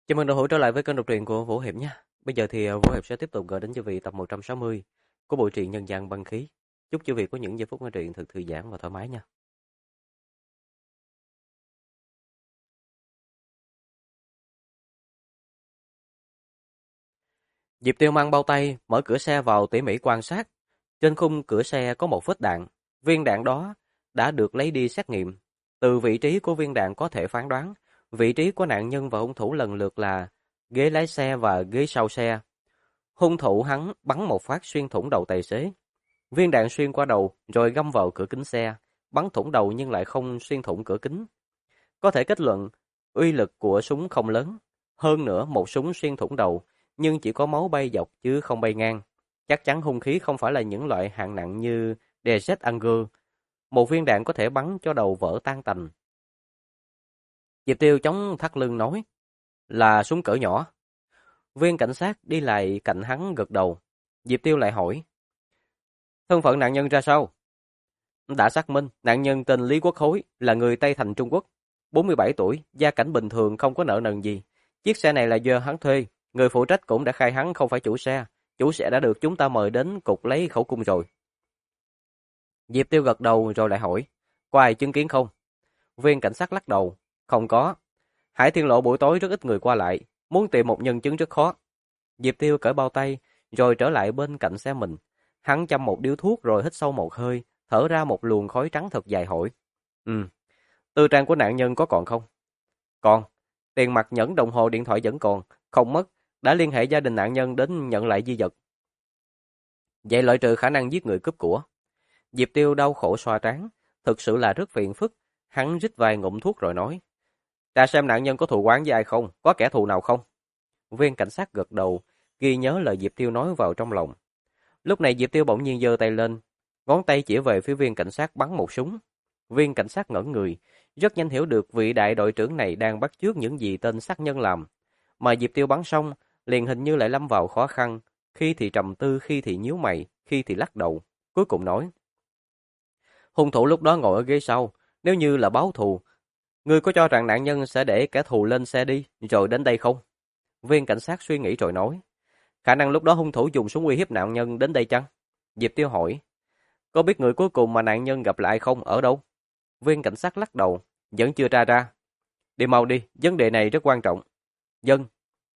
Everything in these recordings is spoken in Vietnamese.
Chào mừng đã hữu trở lại với kênh đọc truyện của Vũ Hiệp nhé. Bây giờ thì Vũ Hiệp sẽ tiếp tục gửi đến quý vị tập 160 của bộ truyện Nhân gian băng khí. Chúc quý vị có những giây phút nghe truyện thật thư giãn và thoải mái nha. Diệp Tiêu mang bao tay, mở cửa xe vào tỉ mỉ quan sát. Trên khung cửa xe có một vết đạn. Viên đạn đó đã được lấy đi xét nghiệm. Từ vị trí của viên đạn có thể phán đoán, vị trí của nạn nhân và hung thủ lần lượt là ghế lái xe và ghế sau xe. Hung thủ hắn bắn một phát xuyên thủng đầu tài xế. Viên đạn xuyên qua đầu rồi găm vào cửa kính xe, bắn thủng đầu nhưng lại không xuyên thủng cửa kính. Có thể kết luận, uy lực của súng không lớn. Hơn nữa, một súng xuyên thủng đầu, nhưng chỉ có máu bay dọc chứ không bay ngang. Chắc chắn hung khí không phải là những loại hạng nặng như Desert Eagle. Một viên đạn có thể bắn cho đầu vỡ tan tành. Diệp Tiêu chống thắt lưng nói, là súng cỡ nhỏ. Viên cảnh sát đi lại cạnh hắn gật đầu. Diệp Tiêu lại hỏi, thân phận nạn nhân ra sao? Đã xác minh, nạn nhân tên Lý Quốc Hối là người Tây Thành Trung Quốc, 47 tuổi, gia cảnh bình thường không có nợ nần gì. Chiếc xe này là do hắn thuê, người phụ trách cũng đã khai hắn không phải chủ xe đã được chúng ta mời đến cục lấy khẩu cung rồi. Diệp Tiêu gật đầu rồi lại hỏi, có ai chứng kiến không? Viên cảnh sát lắc đầu, không có. Hải Thiên Lộ buổi tối rất ít người qua lại, muốn tìm một nhân chứng rất khó. Diệp Tiêu cởi bao tay, rồi trở lại bên cạnh xe mình. Hắn châm một điếu thuốc rồi hít sâu một hơi, thở ra một luồng khói trắng thật dài hỏi. Tư trang của nạn nhân có còn không? Còn. Tiền mặt, nhẫn, đồng hồ, điện thoại vẫn còn, không mất. Đã liên hệ gia đình nạn nhân đến nhận lại di vật. Vậy loại trừ khả năng giết người cướp của. Diệp Tiêu đau khổ xoa trán, thực sự là rất phiền phức. Hắn rít vài ngụm thuốc rồi nói. Ta xem nạn nhân có thù oán với ai không, có kẻ thù nào không? Viên cảnh sát gật đầu, ghi nhớ lời Diệp Tiêu nói vào trong lòng. Lúc này Diệp Tiêu bỗng nhiên giơ tay lên, ngón tay chỉ về phía viên cảnh sát bắn một súng. Viên cảnh sát ngẩn người, rất nhanh hiểu được vị đại đội trưởng này đang bắt chước những gì tên sát nhân làm. Mà Diệp Tiêu bắn xong, liền hình như lại lâm vào khó khăn, khi thì trầm tư, khi thì nhíu mày, khi thì lắc đầu, cuối cùng nói. Hung thủ lúc đó ngồi ở ghế sau, nếu như là báo thù, ngươi có cho rằng nạn nhân sẽ để kẻ thù lên xe đi, rồi đến đây không? Viên cảnh sát suy nghĩ rồi nói. Khả năng lúc đó hung thủ dùng súng uy hiếp nạn nhân đến đây chăng? Diệp Tiêu hỏi. Có biết người cuối cùng mà nạn nhân gặp lại không, ở đâu? Viên cảnh sát lắc đầu, vẫn chưa tra ra. Đi mau đi, vấn đề này rất quan trọng. Dân.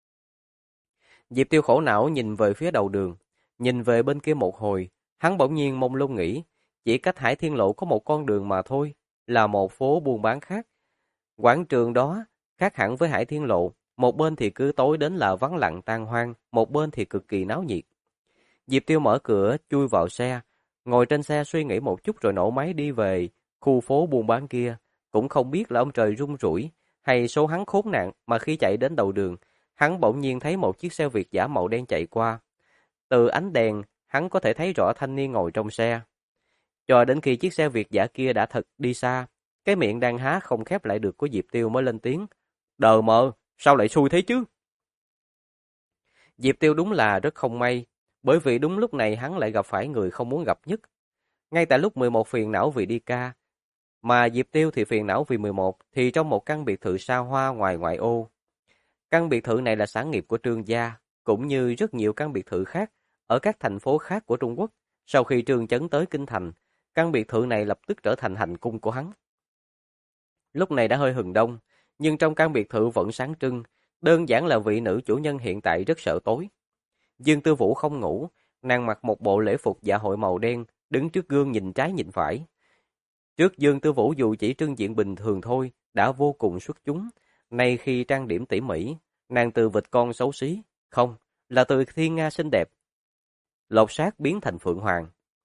Diệp Tiêu khổ não nhìn về phía đầu đường, nhìn về bên kia một hồi, hắn bỗng nhiên mông lung nghĩ, chỉ cách Hải Thiên Lộ có một con đường mà thôi, là một phố buôn bán khác. Quảng trường đó khác hẳn với Hải Thiên Lộ, một bên thì cứ tối đến là vắng lặng tan hoang, một bên thì cực kỳ náo nhiệt. Diệp Tiêu mở cửa, chui vào xe, ngồi trên xe suy nghĩ một chút rồi nổ máy đi về khu phố buôn bán kia. Cũng không biết là ông trời rung rủi hay số hắn khốn nạn mà khi chạy đến đầu đường, hắn bỗng nhiên thấy một chiếc xe Việt dã màu đen chạy qua. Từ ánh đèn, hắn có thể thấy rõ thanh niên ngồi trong xe. Cho đến khi chiếc xe Việt dã kia đã thật đi xa, cái miệng đang há không khép lại được của Diệp Tiêu mới lên tiếng. Đờ mờ, sao lại xui thế chứ? Diệp Tiêu đúng là rất không may, bởi vì đúng lúc này hắn lại gặp phải người không muốn gặp nhất. Ngay tại lúc 11 phiền não vì đi ca, mà Diệp Tiêu thì phiền não vì 11 thì trong một căn biệt thự xa hoa ngoài ngoại ô. Căn biệt thự này là sản nghiệp của Trương gia, cũng như rất nhiều căn biệt thự khác ở các thành phố khác của Trung Quốc. Sau khi Trương Chấn tới Kinh Thành, căn biệt thự này lập tức trở thành hành cung của hắn. Lúc này đã hơi hừng đông, nhưng trong căn biệt thự vẫn sáng trưng, đơn giản là vị nữ chủ nhân hiện tại rất sợ tối. Dương Tư Vũ không ngủ, nàng mặc một bộ lễ phục dạ hội màu đen, đứng trước gương nhìn trái nhìn phải. Trước Dương Tư Vũ dù chỉ trưng diện bình thường thôi, đã vô cùng xuất chúng. Nay khi trang điểm tỉ mỉ, nàng từ vịt con xấu xí, không, là từ thiên nga xinh đẹp, lột xác biến thành phượng hoàng.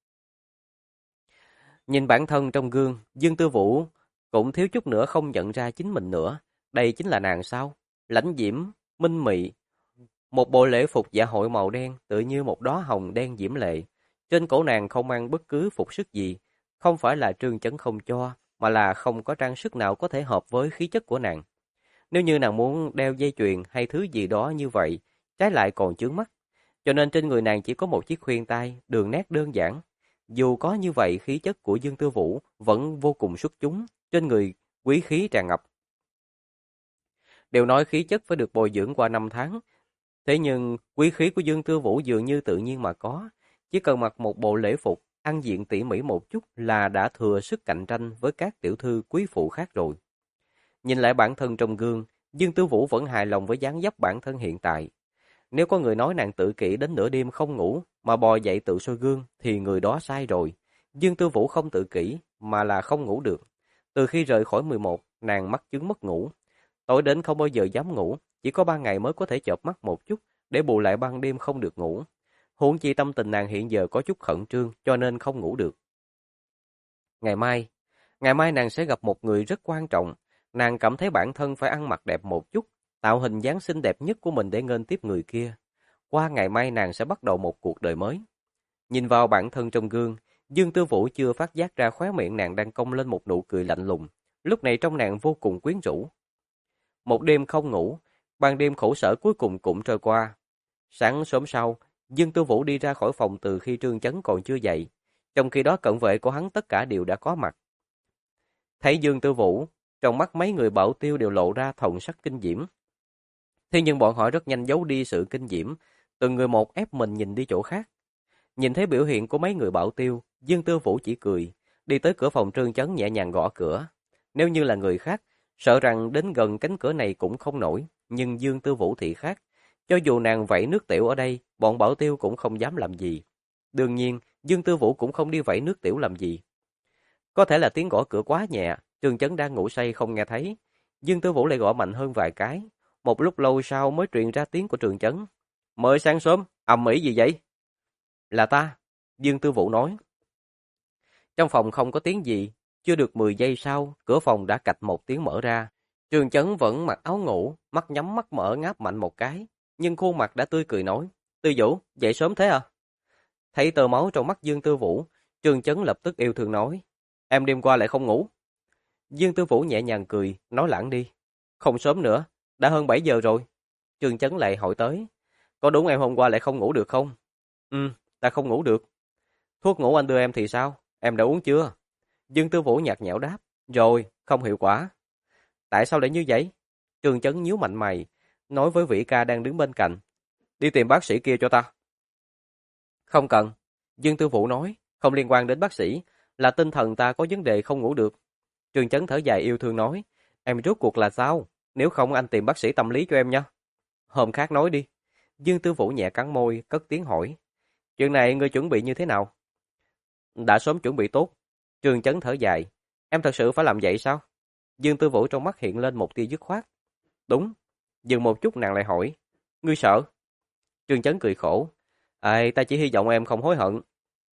Nhìn bản thân trong gương, Dương Tư Vũ cũng thiếu chút nữa không nhận ra chính mình nữa. Đây chính là nàng sao? Lãnh diễm, minh mị. Một bộ lễ phục dạ hội màu đen, tựa như một đóa hồng đen diễm lệ. Trên cổ nàng không mang bất cứ phục sức gì. Không phải là Trương Chấn không cho, mà là không có trang sức nào có thể hợp với khí chất của nàng. Nếu như nàng muốn đeo dây chuyền hay thứ gì đó như vậy, trái lại còn chướng mắt. Cho nên trên người nàng chỉ có một chiếc khuyên tai, đường nét đơn giản. Dù có như vậy, khí chất của Dương Tư Vũ vẫn vô cùng xuất chúng, trên người quý khí tràn ngập. đều nói khí chất phải được bồi dưỡng qua 5 tháng. Thế nhưng, quý khí của Dương Tư Vũ dường như tự nhiên mà có. Chỉ cần mặc một bộ lễ phục, ăn diện tỉ mỉ một chút là đã thừa sức cạnh tranh với các tiểu thư quý phụ khác rồi. Nhìn lại bản thân trong gương, Dương Tư Vũ vẫn hài lòng với dáng dấp bản thân hiện tại. Nếu có người nói nàng tự kỷ đến nửa đêm không ngủ mà bò dậy tự soi gương thì người đó sai rồi. Dương Tư Vũ không tự kỷ mà là không ngủ được. Từ khi rời khỏi 11, nàng mắc chứng mất ngủ. Tối đến không bao giờ dám ngủ, chỉ có 3 ngày mới có thể chợp mắt một chút để bù lại ban đêm không được ngủ. Huống chi tâm tình nàng hiện giờ có chút khẩn trương cho nên không ngủ được. Ngày mai nàng sẽ gặp một người rất quan trọng. Nàng cảm thấy bản thân phải ăn mặc đẹp một chút, tạo hình dáng xinh đẹp nhất của mình để nghênh tiếp người kia. Qua ngày mai nàng sẽ bắt đầu một cuộc đời mới. Nhìn vào bản thân trong gương, Dương Tư Vũ chưa phát giác ra khóe miệng nàng đang cong lên một nụ cười lạnh lùng. Lúc này trong nàng vô cùng quyến rũ. Một đêm không ngủ, ban đêm khổ sở cuối cùng cũng trôi qua. Sáng sớm sau, Dương Tư Vũ đi ra khỏi phòng từ khi Trương Chấn còn chưa dậy. Trong khi đó cận vệ của hắn tất cả đều đã có mặt. Thấy Dương Tư Vũ, trong mắt mấy người Bảo Tiêu đều lộ ra thần sắc kinh diễm. Thế nhưng bọn họ rất nhanh giấu đi sự kinh diễm, từng người một ép mình nhìn đi chỗ khác. Nhìn thấy biểu hiện của mấy người Bảo Tiêu, Dương Tư Vũ chỉ cười, đi tới cửa phòng Trương Chấn nhẹ nhàng gõ cửa. Nếu như là người khác, sợ rằng đến gần cánh cửa này cũng không nổi, nhưng Dương Tư Vũ thì khác. Cho dù nàng vẩy nước tiểu ở đây, bọn Bảo Tiêu cũng không dám làm gì. Đương nhiên, Dương Tư Vũ cũng không đi vẩy nước tiểu làm gì. Có thể là tiếng gõ cửa quá nhẹ, Trương Chấn đang ngủ say không nghe thấy. Dương Tư Vũ lại gõ mạnh hơn vài cái. Một lúc lâu sau mới truyền ra tiếng của Trương Chấn. Mới sáng sớm, ầm ĩ gì vậy? Là ta, Dương Tư Vũ nói. Trong phòng không có tiếng gì, chưa được 10 giây sau, cửa phòng đã cạch một tiếng mở ra. Trương Chấn vẫn mặc áo ngủ, mắt nhắm mắt mở ngáp mạnh một cái, nhưng khuôn mặt đã tươi cười nói, Tư Vũ, dậy sớm thế à? Thấy tơ máu trong mắt Dương Tư Vũ, Trương Chấn lập tức yêu thương nói, em đêm qua lại không ngủ. Dương Tư Vũ nhẹ nhàng cười, nói lãng đi. Không sớm nữa, đã hơn 7 giờ rồi. Trương Chấn lại hỏi tới, có đúng em hôm qua lại không ngủ được không? Ta không ngủ được. Thuốc ngủ anh đưa em thì sao? Em đã uống chưa? Dương Tư Vũ nhạt nhẽo đáp, rồi, không hiệu quả. Tại sao lại như vậy? Trương Chấn nhíu mạnh mày, nói với Vĩ Ca đang đứng bên cạnh, đi tìm bác sĩ kia cho ta. Không cần. Dương Tư Vũ nói, không liên quan đến bác sĩ, là tinh thần ta có vấn đề không ngủ được. Trương Chấn thở dài yêu thương nói, em rốt cuộc là sao? Nếu không anh tìm bác sĩ tâm lý cho em nha. Hôm khác nói đi. Dương Tư Vũ nhẹ cắn môi, cất tiếng hỏi. Chuyện này ngươi chuẩn bị như thế nào? Đã sớm chuẩn bị tốt. Trương Chấn thở dài. Em thật sự phải làm vậy sao? Dương Tư Vũ trong mắt hiện lên một tia dứt khoát. Đúng. Dừng một chút nàng lại hỏi. Ngươi sợ? Trương Chấn cười khổ. Ta chỉ hy vọng em không hối hận.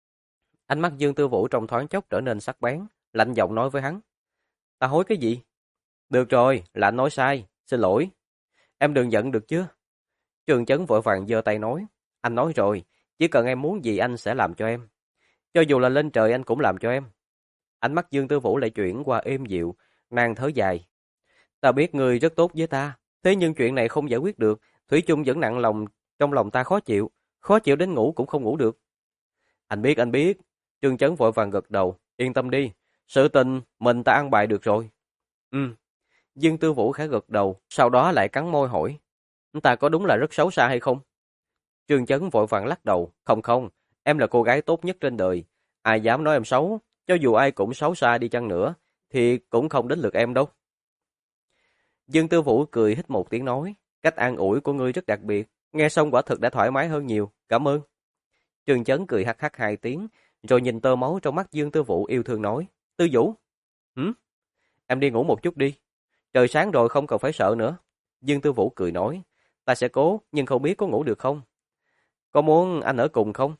Ánh mắt Dương Tư Vũ trong thoáng chốc trở nên sắc bén, lạnh giọng nói với hắn. Ta hối cái gì? Được rồi, là anh nói sai, xin lỗi. Em đừng giận được chứ? Trương Chấn vội vàng giơ tay nói. Anh nói rồi, chỉ cần em muốn gì anh sẽ làm cho em. Cho dù là lên trời anh cũng làm cho em. Ánh mắt Dương Tư Vũ lại chuyển qua êm dịu, nàng thở dài. Ta biết người rất tốt với ta, thế nhưng chuyện này không giải quyết được, thủy chung vẫn nặng lòng, trong lòng ta khó chịu đến ngủ cũng không ngủ được. Anh biết. Trương Chấn vội vàng gật đầu, yên tâm đi, sự tình mình ta ăn bài được rồi. Dương Tư Vũ khẽ gật đầu, sau đó lại cắn môi hỏi, ta có đúng là rất xấu xa hay không? Trương Chấn vội vàng lắc đầu, không, em là cô gái tốt nhất trên đời, ai dám nói em xấu, cho dù ai cũng xấu xa đi chăng nữa, thì cũng không đến lượt em đâu. Dương Tư Vũ cười hít một tiếng nói, cách an ủi của ngươi rất đặc biệt, nghe xong quả thực đã thoải mái hơn nhiều, cảm ơn. Trương Chấn cười hắc hắc 2 tiếng, rồi nhìn tơ máu trong mắt Dương Tư Vũ yêu thương nói, Tư Vũ, em đi ngủ một chút đi, trời sáng rồi không cần phải sợ nữa. Dương Tư Vũ cười nói, ta sẽ cố, nhưng không biết có ngủ được không? Có muốn anh ở cùng không?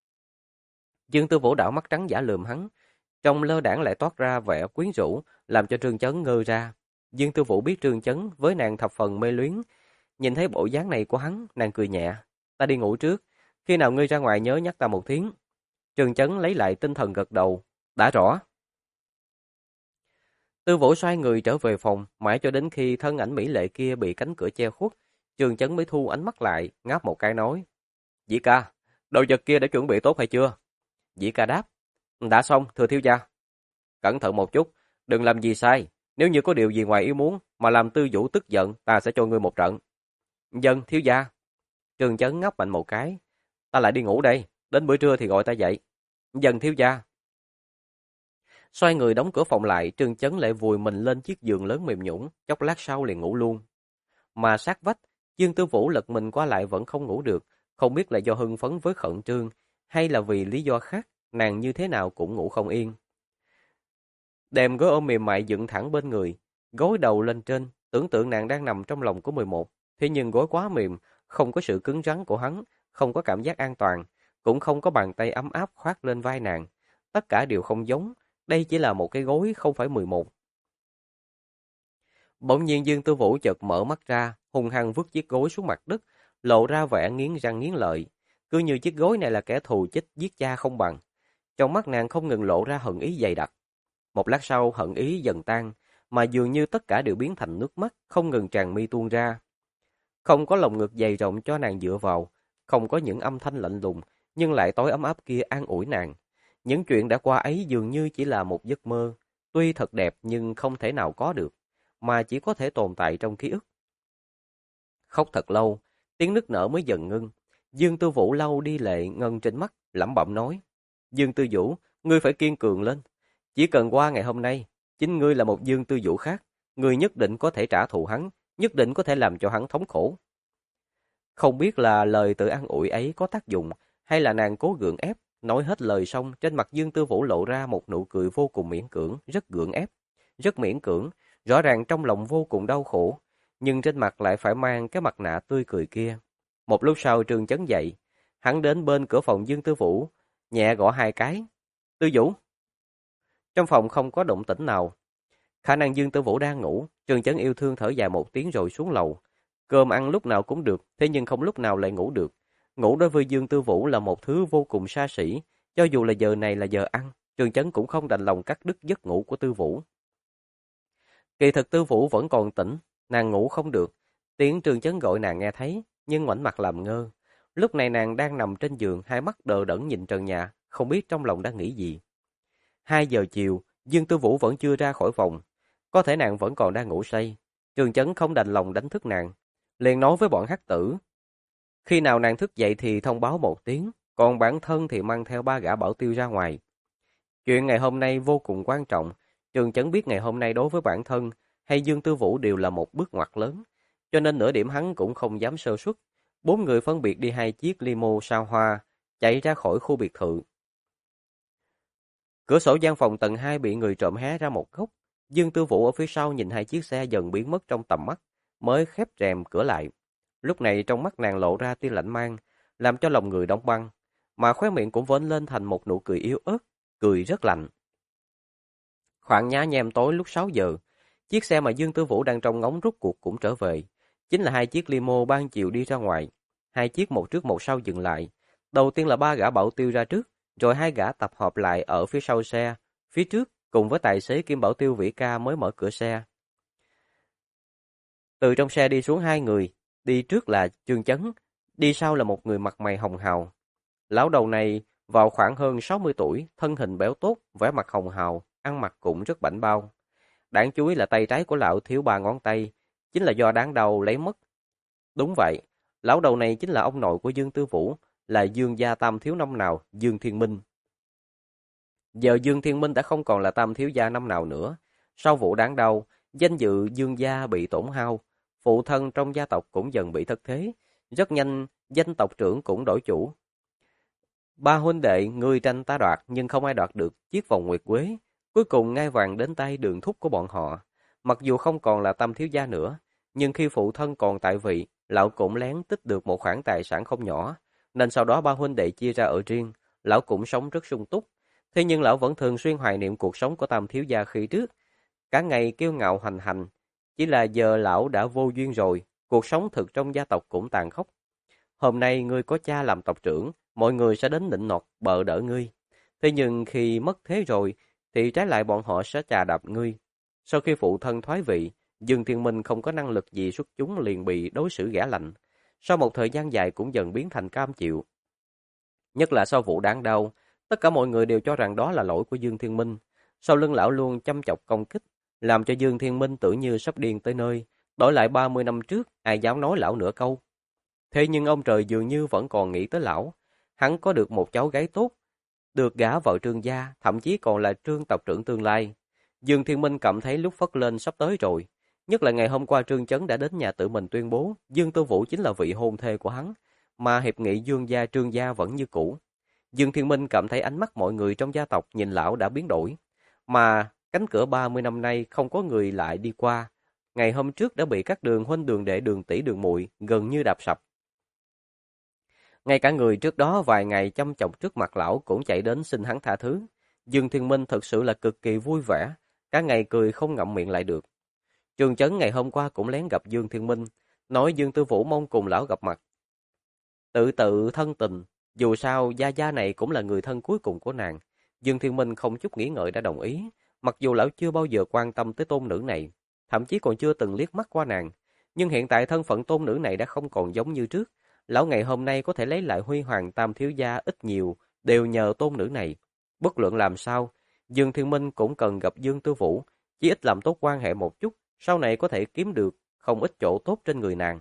Dương Tư Vũ đảo mắt trắng dã lườm hắn, trong lơ đãng lại toát ra vẻ quyến rũ, làm cho Trương Chấn ngơ ra. Dương Tư Vũ biết Trương Chấn với nàng thập phần mê luyến, nhìn thấy bộ dáng này của hắn, nàng cười nhẹ, ta đi ngủ trước, khi nào ngươi ra ngoài nhớ nhắc ta một tiếng. Trương Chấn lấy lại tinh thần gật đầu, đã rõ. Tư Vũ xoay người trở về phòng, mãi cho đến khi thân ảnh mỹ lệ kia bị cánh cửa che khuất, Trương Chấn mới thu ánh mắt lại, ngáp một cái nói, Dĩ ca, đồ vật kia đã chuẩn bị tốt hay chưa? Dĩ ca đáp, đã xong, thưa thiếu gia. Cẩn thận một chút, đừng làm gì sai, nếu như có điều gì ngoài ý muốn, mà làm Tư Vũ tức giận, ta sẽ cho ngươi một trận. Dân, thiếu gia. Trương Chấn ngáp mạnh một cái. Ta lại đi ngủ đây, đến bữa trưa thì gọi ta dậy. Dân, thiếu gia. Xoay người đóng cửa phòng lại, Trương Chấn lại vùi mình lên chiếc giường lớn mềm nhũn, chốc lát sau liền ngủ luôn. Mà sát vách, Dương Tư Vũ lật mình qua lại vẫn không ngủ được, không biết là do hưng phấn với Khẩn Trương, hay là vì lý do khác, nàng như thế nào cũng ngủ không yên. Đệm gối ôm mềm mại dựng thẳng bên người, gối đầu lên trên, tưởng tượng nàng đang nằm trong lòng của 11, thế nhưng gối quá mềm, không có sự cứng rắn của hắn, không có cảm giác an toàn, cũng không có bàn tay ấm áp khoác lên vai nàng. Tất cả đều không giống, đây chỉ là một cái gối không phải 11. Bỗng nhiên Dương Tư Vũ chợt mở mắt ra, hung hăng vứt chiếc gối xuống mặt đất, lộ ra vẻ nghiến răng nghiến lợi. Cứ như chiếc gối này là kẻ thù chích giết cha không bằng. Trong mắt nàng không ngừng lộ ra hận ý dày đặc. Một lát sau hận ý dần tan, mà dường như tất cả đều biến thành nước mắt, không ngừng tràn mi tuôn ra. Không có lồng ngực dày rộng cho nàng dựa vào, không có những âm thanh lạnh lùng, nhưng lại tối ấm áp kia an ủi nàng. Những chuyện đã qua ấy dường như chỉ là một giấc mơ, tuy thật đẹp nhưng không thể nào có được, mà chỉ có thể tồn tại trong ký ức. Khóc thật lâu, tiếng nức nở mới dần ngưng. Dương Tư Vũ lau đi lệ ngân trên mắt, lẩm bẩm nói: Dương Tư Vũ, ngươi phải kiên cường lên. Chỉ cần qua ngày hôm nay, chính ngươi là một Dương Tư Vũ khác, ngươi nhất định có thể trả thù hắn, nhất định có thể làm cho hắn thống khổ. Không biết là lời tự an ủi ấy có tác dụng, hay là nàng cố gượng ép. Nói hết lời xong, trên mặt Dương Tư Vũ lộ ra một nụ cười vô cùng miễn cưỡng, rất gượng ép, rất miễn cưỡng, rõ ràng trong lòng vô cùng đau khổ, nhưng trên mặt lại phải mang cái mặt nạ tươi cười kia. Một lúc sau Trương Chấn dậy, hắn đến bên cửa phòng Dương Tư Vũ, nhẹ gõ 2 cái. Tư Vũ. Trong phòng không có động tĩnh nào. Khả năng Dương Tư Vũ đang ngủ, Trương Chấn yêu thương thở dài một tiếng rồi xuống lầu. Cơm ăn lúc nào cũng được, thế nhưng không lúc nào lại ngủ được. Ngủ đối với Dương Tư Vũ là một thứ vô cùng xa xỉ, cho dù là giờ này là giờ ăn, Trương Chấn cũng không đành lòng cắt đứt giấc ngủ của Tư Vũ. Kỳ thực Tư Vũ vẫn còn tỉnh, nàng ngủ không được. Tiếng Trương Chấn gọi nàng nghe thấy, nhưng ngoảnh mặt làm ngơ. Lúc này nàng đang nằm trên giường, hai mắt đờ đẫn nhìn trần nhà, không biết trong lòng đang nghĩ gì. 2 giờ chiều, Dương Tư Vũ vẫn chưa ra khỏi phòng. Có thể nàng vẫn còn đang ngủ say. Trương Chấn không đành lòng đánh thức nàng, liền nói với bọn hắc tử. Khi nào nàng thức dậy thì thông báo một tiếng, còn bản thân thì mang theo 3 gã bảo tiêu ra ngoài. Chuyện ngày hôm nay vô cùng quan trọng. Trương Chấn biết ngày hôm nay đối với bản thân hay Dương Tư Vũ đều là một bước ngoặt lớn, cho nên nửa điểm hắn cũng không dám sơ suất. 4 người phân biệt đi 2 chiếc limo sao hoa, chạy ra khỏi khu biệt thự. Cửa sổ gian phòng tầng 2 bị người trộm hé ra một góc. Dương Tư Vũ ở phía sau nhìn 2 chiếc xe dần biến mất trong tầm mắt, mới khép rèm cửa lại. Lúc này trong mắt nàng lộ ra tia lạnh mang, làm cho lòng người đóng băng, mà khóe miệng cũng vểnh lên thành một nụ cười yếu ớt, cười rất lạnh. Khoảng nhá nhem tối lúc 6 giờ, chiếc xe mà Dương Tư Vũ đang trông ngóng rút cuộc cũng trở về. Chính là 2 chiếc limo ban chiều đi ra ngoài. 2 chiếc một trước một sau dừng lại. Đầu tiên là 3 gã bảo tiêu ra trước, rồi 2 gã tập hợp lại ở phía sau xe. Phía trước, cùng với tài xế kiêm bảo tiêu Vĩ Ca mới mở cửa xe. Từ trong xe đi xuống 2 người, đi trước là Trương Chấn, đi sau là một người mặt mày hồng hào. Lão đầu này vào khoảng hơn 60 tuổi, thân hình béo tốt, vẻ mặt hồng hào, ăn mặc cũng rất bảnh bao. Đáng chú ý là tay trái của lão thiếu 3 ngón tay, chính là do đáng đau lấy mất. Đúng vậy, lão đầu này chính là ông nội của Dương Tư Vũ, là Dương gia tam thiếu năm nào, Dương Thiên Minh. Giờ Dương Thiên Minh đã không còn là tam thiếu gia năm nào nữa. Sau vụ đáng đau, danh dự Dương gia bị tổn hao, phụ thân trong gia tộc cũng dần bị thất thế. Rất nhanh, danh tộc trưởng cũng đổi chủ. 3 huynh đệ ngươi tranh ta đoạt nhưng không ai đoạt được chiếc vòng nguyệt quế. Cuối cùng ngai vàng đến tay Đường thúc của bọn họ. Mặc dù không còn là tam thiếu gia nữa, nhưng khi phụ thân còn tại vị, lão cũng lén tích được một khoản tài sản không nhỏ, nên sau đó 3 huynh đệ chia ra ở riêng, lão cũng sống rất sung túc. Thế nhưng lão vẫn thường xuyên hoài niệm cuộc sống của tam thiếu gia khi trước, cả ngày kiêu ngạo hoành hành. Chỉ là giờ lão đã vô duyên rồi, cuộc sống thực trong gia tộc cũng tàn khốc. Hôm nay ngươi có cha làm tộc trưởng, mọi người sẽ đến nịnh nọt bợ đỡ ngươi. Thế nhưng khi mất thế rồi, thì trái lại bọn họ sẽ chà đạp ngươi. Sau khi phụ thân thoái vị, Dương Thiên Minh không có năng lực gì xuất chúng liền bị đối xử ghẻ lạnh. Sau một thời gian dài cũng dần biến thành cam chịu. Nhất là sau vụ đáng đau, tất cả mọi người đều cho rằng đó là lỗi của Dương Thiên Minh. Sau lưng lão luôn chăm chọc công kích, làm cho Dương Thiên Minh tưởng như sắp điên tới nơi. Đổi lại 30 năm trước, ai dám nói lão nửa câu. Thế nhưng ông trời dường như vẫn còn nghĩ tới lão. Hắn có được một cháu gái tốt, được gả vào Trương gia, thậm chí còn là Trương tộc trưởng tương lai. Dương Thiên Minh cảm thấy lúc phất lên sắp tới rồi. Nhất là ngày hôm qua Trương Chấn đã đến nhà tự mình tuyên bố Dương Tư Vũ chính là vị hôn thê của hắn, mà hiệp nghị Dương gia Trương gia vẫn như cũ. Dương Thiên Minh cảm thấy ánh mắt mọi người trong gia tộc nhìn lão đã biến đổi, mà cánh cửa 30 năm nay không có người lại đi qua. Ngày hôm trước đã bị các đường huynh đường đệ đường tỷ đường muội gần như đạp sập. Ngay cả người trước đó vài ngày chăm chọc trước mặt lão cũng chạy đến xin hắn tha thứ. Dương Thiên Minh thực sự là cực kỳ vui vẻ, cả ngày cười không ngậm miệng lại được. Trương Chấn ngày hôm qua cũng lén gặp Dương Thiên Minh, nói Dương Tư Vũ mong cùng lão gặp mặt. Tự tự thân tình, dù sao gia gia này cũng là người thân cuối cùng của nàng. Dương Thiên Minh không chút nghĩ ngợi đã đồng ý, mặc dù lão chưa bao giờ quan tâm tới tôn nữ này, thậm chí còn chưa từng liếc mắt qua nàng. Nhưng hiện tại thân phận tôn nữ này đã không còn giống như trước. Lão ngày hôm nay có thể lấy lại huy hoàng tam thiếu gia ít nhiều, đều nhờ tôn nữ này. Bất luận làm sao, Dương Thiên Minh cũng cần gặp Dương Tư Vũ, chỉ ít làm tốt quan hệ một chút, sau này có thể kiếm được không ít chỗ tốt trên người nàng.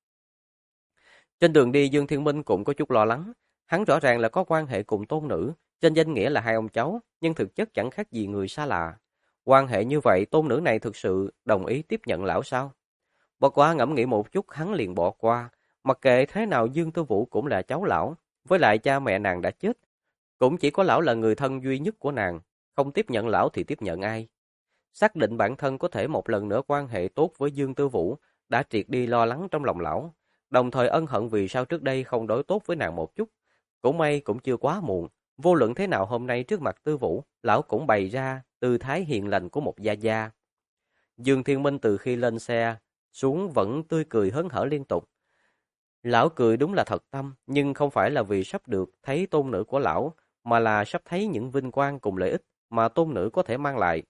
Trên đường đi Dương Thiên Minh cũng có chút lo lắng, hắn rõ ràng là có quan hệ cùng tôn nữ, trên danh nghĩa là hai ông cháu, nhưng thực chất chẳng khác gì người xa lạ. Quan hệ như vậy tôn nữ này thực sự đồng ý tiếp nhận lão sao? Bỏ qua ngẫm nghĩ một chút hắn liền bỏ qua, mặc kệ thế nào Dương Tư Vũ cũng là cháu lão, với lại cha mẹ nàng đã chết, cũng chỉ có lão là người thân duy nhất của nàng, không tiếp nhận lão thì tiếp nhận ai? Xác định bản thân có thể một lần nữa quan hệ tốt với Dương Tư Vũ, đã triệt đi lo lắng trong lòng lão, đồng thời ân hận vì sao trước đây không đối tốt với nàng một chút. Cũng may cũng chưa quá muộn, vô luận thế nào hôm nay trước mặt Tư Vũ, lão cũng bày ra tư thái hiền lành của một gia gia. Dương Thiên Minh từ khi lên xe xuống vẫn tươi cười hớn hở liên tục. Lão cười đúng là thật tâm, nhưng không phải là vì sắp được thấy tôn nữ của lão, mà là sắp thấy những vinh quang cùng lợi ích mà tôn nữ có thể mang lại.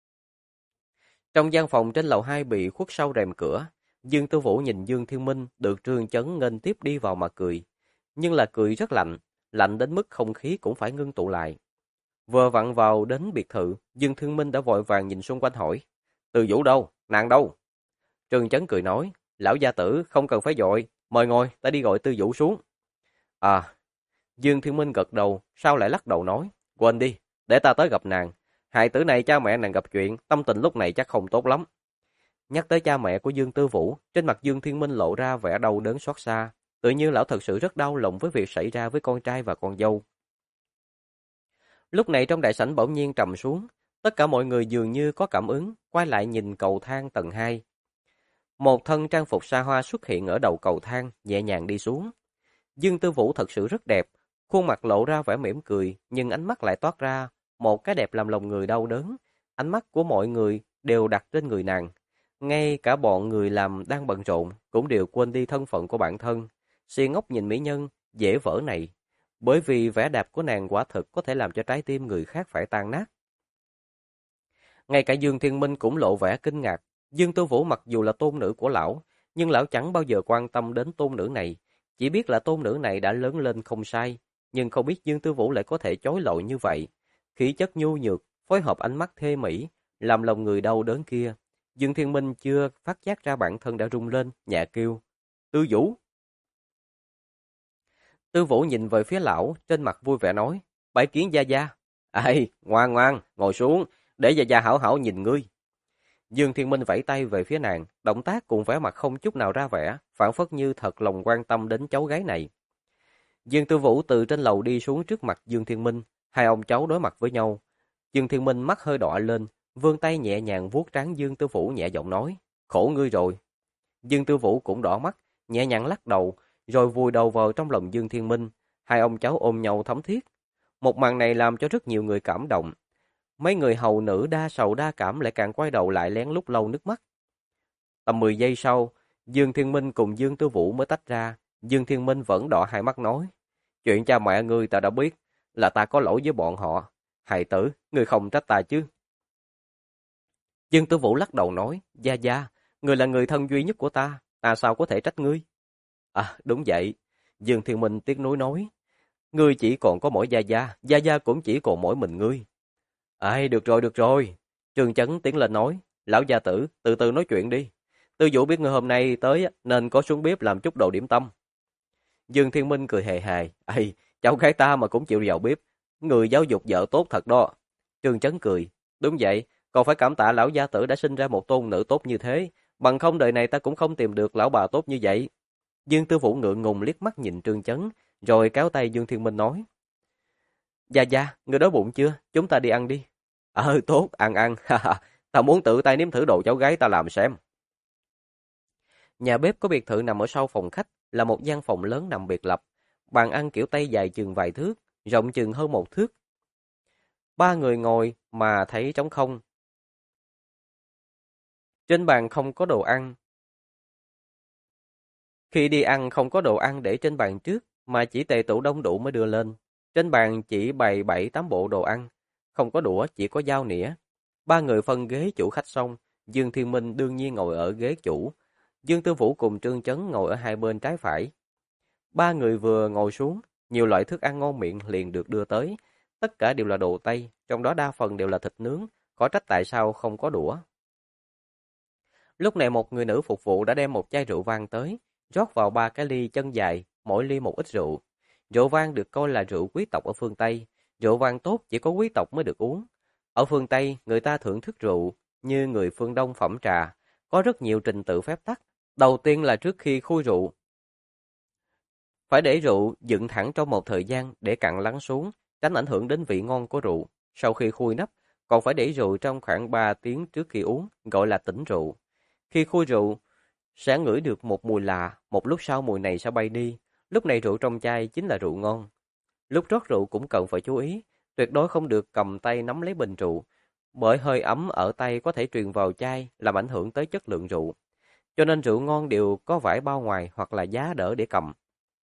Trong gian phòng trên lầu 2 bị khuất sau rèm cửa, Dương Tư Vũ nhìn Dương Thiên Minh được Trương Chấn nghênh tiếp đi vào mà cười. Nhưng là cười rất lạnh, lạnh đến mức không khí cũng phải ngưng tụ lại. Vừa vặn vào đến biệt thự, Dương Thiên Minh đã vội vàng nhìn xung quanh hỏi. Từ Vũ đâu? Nàng đâu? Trương Chấn cười nói, lão gia tử không cần phải vội, mời ngồi, ta đi gọi Tư Vũ xuống. À, Dương Thiên Minh gật đầu, sao lại lắc đầu nói, quên đi, để ta tới gặp nàng. Hài tử này cha mẹ nàng gặp chuyện, tâm tình lúc này chắc không tốt lắm. Nhắc tới cha mẹ của Dương Tư Vũ, trên mặt Dương Thiên Minh lộ ra vẻ đau đớn xót xa, tự như lão thật sự rất đau lòng với việc xảy ra với con trai và con dâu. Lúc này trong đại sảnh bỗng nhiên trầm xuống, tất cả mọi người dường như có cảm ứng, quay lại nhìn cầu thang tầng 2. Một thân trang phục xa hoa xuất hiện ở đầu cầu thang, nhẹ nhàng đi xuống. Dương Tư Vũ thật sự rất đẹp, khuôn mặt lộ ra vẻ mỉm cười, nhưng ánh mắt lại toát ra một cái đẹp làm lòng người đau đớn. Ánh mắt của mọi người đều đặt trên người nàng. Ngay cả bọn người làm đang bận rộn cũng đều quên đi thân phận của bản thân, si ngốc nhìn mỹ nhân dễ vỡ này, bởi vì vẻ đẹp của nàng quả thực có thể làm cho trái tim người khác phải tan nát. Ngay cả Dương Thiên Minh cũng lộ vẻ kinh ngạc. Dương Tư Vũ mặc dù là tôn nữ của lão, nhưng lão chẳng bao giờ quan tâm đến tôn nữ này, chỉ biết là tôn nữ này đã lớn lên không sai, nhưng không biết Dương Tư Vũ lại có thể chối lội như vậy. Khí chất nhu nhược, phối hợp ánh mắt thê mỹ, làm lòng người đau đớn kia. Dương Thiên Minh chưa phát giác ra bản thân đã rung lên, nhẹ kêu, Tư Vũ. Tư Vũ nhìn về phía lão, trên mặt vui vẻ nói, bái kiến gia gia. Ai, ngoan ngoan, ngồi xuống, để gia gia hảo hảo nhìn ngươi. Dương Thiên Minh vẫy tay về phía nàng, động tác cùng vẻ mặt không chút nào ra vẻ, phảng phất như thật lòng quan tâm đến cháu gái này. Dương Tư Vũ từ trên lầu đi xuống trước mặt Dương Thiên Minh, hai ông cháu đối mặt với nhau. Dương Thiên Minh mắt hơi đỏ lên, vươn tay nhẹ nhàng vuốt trán Dương Tư Vũ nhẹ giọng nói, khổ ngươi rồi. Dương Tư Vũ cũng đỏ mắt, nhẹ nhàng lắc đầu, rồi vùi đầu vào trong lòng Dương Thiên Minh, hai ông cháu ôm nhau thắm thiết. Một màn này làm cho rất nhiều người cảm động. Mấy người hầu nữ đa sầu đa cảm lại càng quay đầu lại lén lút lau nước mắt. Tầm 10 giây sau, Dương Thiên Minh cùng Dương Tư Vũ mới tách ra. Dương Thiên Minh vẫn đỏ hai mắt nói, chuyện cha mẹ ngươi ta đã biết, là ta có lỗi với bọn họ. Hài tử, ngươi không trách ta chứ? Dương Tư Vũ lắc đầu nói, gia gia, ngươi là người thân duy nhất của ta, ta sao có thể trách ngươi? À, đúng vậy. Dương Thiên Minh tiếc nuối nói, ngươi chỉ còn có mỗi gia gia cũng chỉ còn mỗi mình ngươi. Ai, được rồi. Trương Chấn tiến lên nói, Lão gia tử, từ từ nói chuyện đi. Tư Vũ biết người hôm nay tới nên có xuống bếp làm chút đồ điểm tâm. Dương Thiên Minh cười hề hề. Ây, cháu gái ta mà cũng chịu vào bếp. Người giáo dục vợ tốt thật đó. Trương Chấn cười. Đúng vậy, còn phải cảm tạ lão gia tử đã sinh ra một tôn nữ tốt như thế. Bằng không đời này ta cũng không tìm được lão bà tốt như vậy. Dương Tư Vũ ngượng ngùng liếc mắt nhìn Trương Chấn, rồi kéo tay Dương Thiên Minh nói. Dạ dạ, người đói bụng chưa? Chúng ta đi ăn đi. Tốt, ăn ăn. Ta muốn tự tay nếm thử đồ cháu gái ta làm xem. Nhà bếp có biệt thự nằm ở sau phòng khách, là một gian phòng lớn nằm biệt lập. Bàn ăn kiểu Tây dài chừng vài thước, rộng chừng hơn một thước. Ba người ngồi mà thấy trống không. Trên bàn không có đồ ăn. Khi đi ăn không có đồ ăn để trên bàn trước, mà chỉ tề tựu đông đủ mới đưa lên. Trên bàn chỉ bày 7-8 bộ đồ ăn, không có đũa, chỉ có dao nĩa. Ba người phân ghế chủ khách xong, Dương Thiên Minh đương nhiên ngồi ở ghế chủ. Dương Tư Vũ cùng Trương Chấn ngồi ở hai bên trái phải. Ba người vừa ngồi xuống, nhiều loại thức ăn ngon miệng liền được đưa tới. Tất cả đều là đồ Tây, trong đó đa phần đều là thịt nướng, khó trách tại sao không có đũa. Lúc này một người nữ phục vụ đã đem một chai rượu vang tới, rót vào 3 cái ly chân dài, mỗi ly một ít rượu. Rượu vang được coi là rượu quý tộc ở phương Tây, rượu vang tốt chỉ có quý tộc mới được uống. Ở phương Tây, người ta thưởng thức rượu, như người phương Đông phẩm trà, có rất nhiều trình tự phép tắc. Đầu tiên là trước khi khui rượu, phải để rượu dựng thẳng trong một thời gian để cặn lắng xuống, tránh ảnh hưởng đến vị ngon của rượu. Sau khi khui nắp, còn phải để rượu trong khoảng 3 tiếng trước khi uống, gọi là tỉnh rượu. Khi khui rượu, sẽ ngửi được một mùi lạ, một lúc sau mùi này sẽ bay đi. Lúc này rượu trong chai chính là rượu ngon. Lúc rót rượu cũng cần phải chú ý, tuyệt đối không được cầm tay nắm lấy bình rượu, bởi hơi ấm ở tay có thể truyền vào chai làm ảnh hưởng tới chất lượng rượu. Cho nên rượu ngon đều có vải bao ngoài hoặc là giá đỡ để cầm.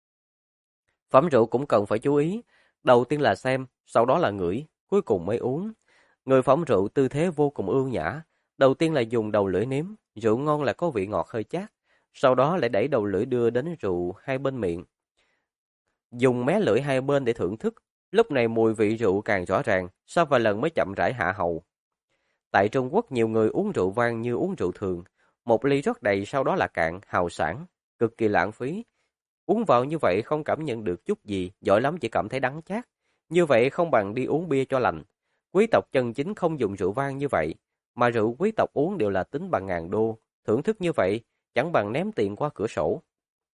Phẩm rượu cũng cần phải chú ý, đầu tiên là xem, sau đó là ngửi, cuối cùng mới uống. Người phẩm rượu tư thế vô cùng ưu nhã, đầu tiên là dùng đầu lưỡi nếm, rượu ngon là có vị ngọt hơi chát, sau đó lại đẩy đầu lưỡi đưa đến rượu hai bên miệng. Dùng mé lưỡi hai bên để thưởng thức, lúc này mùi vị rượu càng rõ ràng, sau vài lần mới chậm rãi hạ hầu. Tại Trung Quốc nhiều người uống rượu vang như uống rượu thường, một ly rót đầy sau đó là cạn, hào sảng, cực kỳ lãng phí. Uống vào như vậy không cảm nhận được chút gì, giỏi lắm chỉ cảm thấy đắng chát. Như vậy không bằng đi uống bia cho lành. Quý tộc chân chính không dùng rượu vang như vậy, mà rượu quý tộc uống đều là tính bằng ngàn đô, thưởng thức như vậy chẳng bằng ném tiền qua cửa sổ.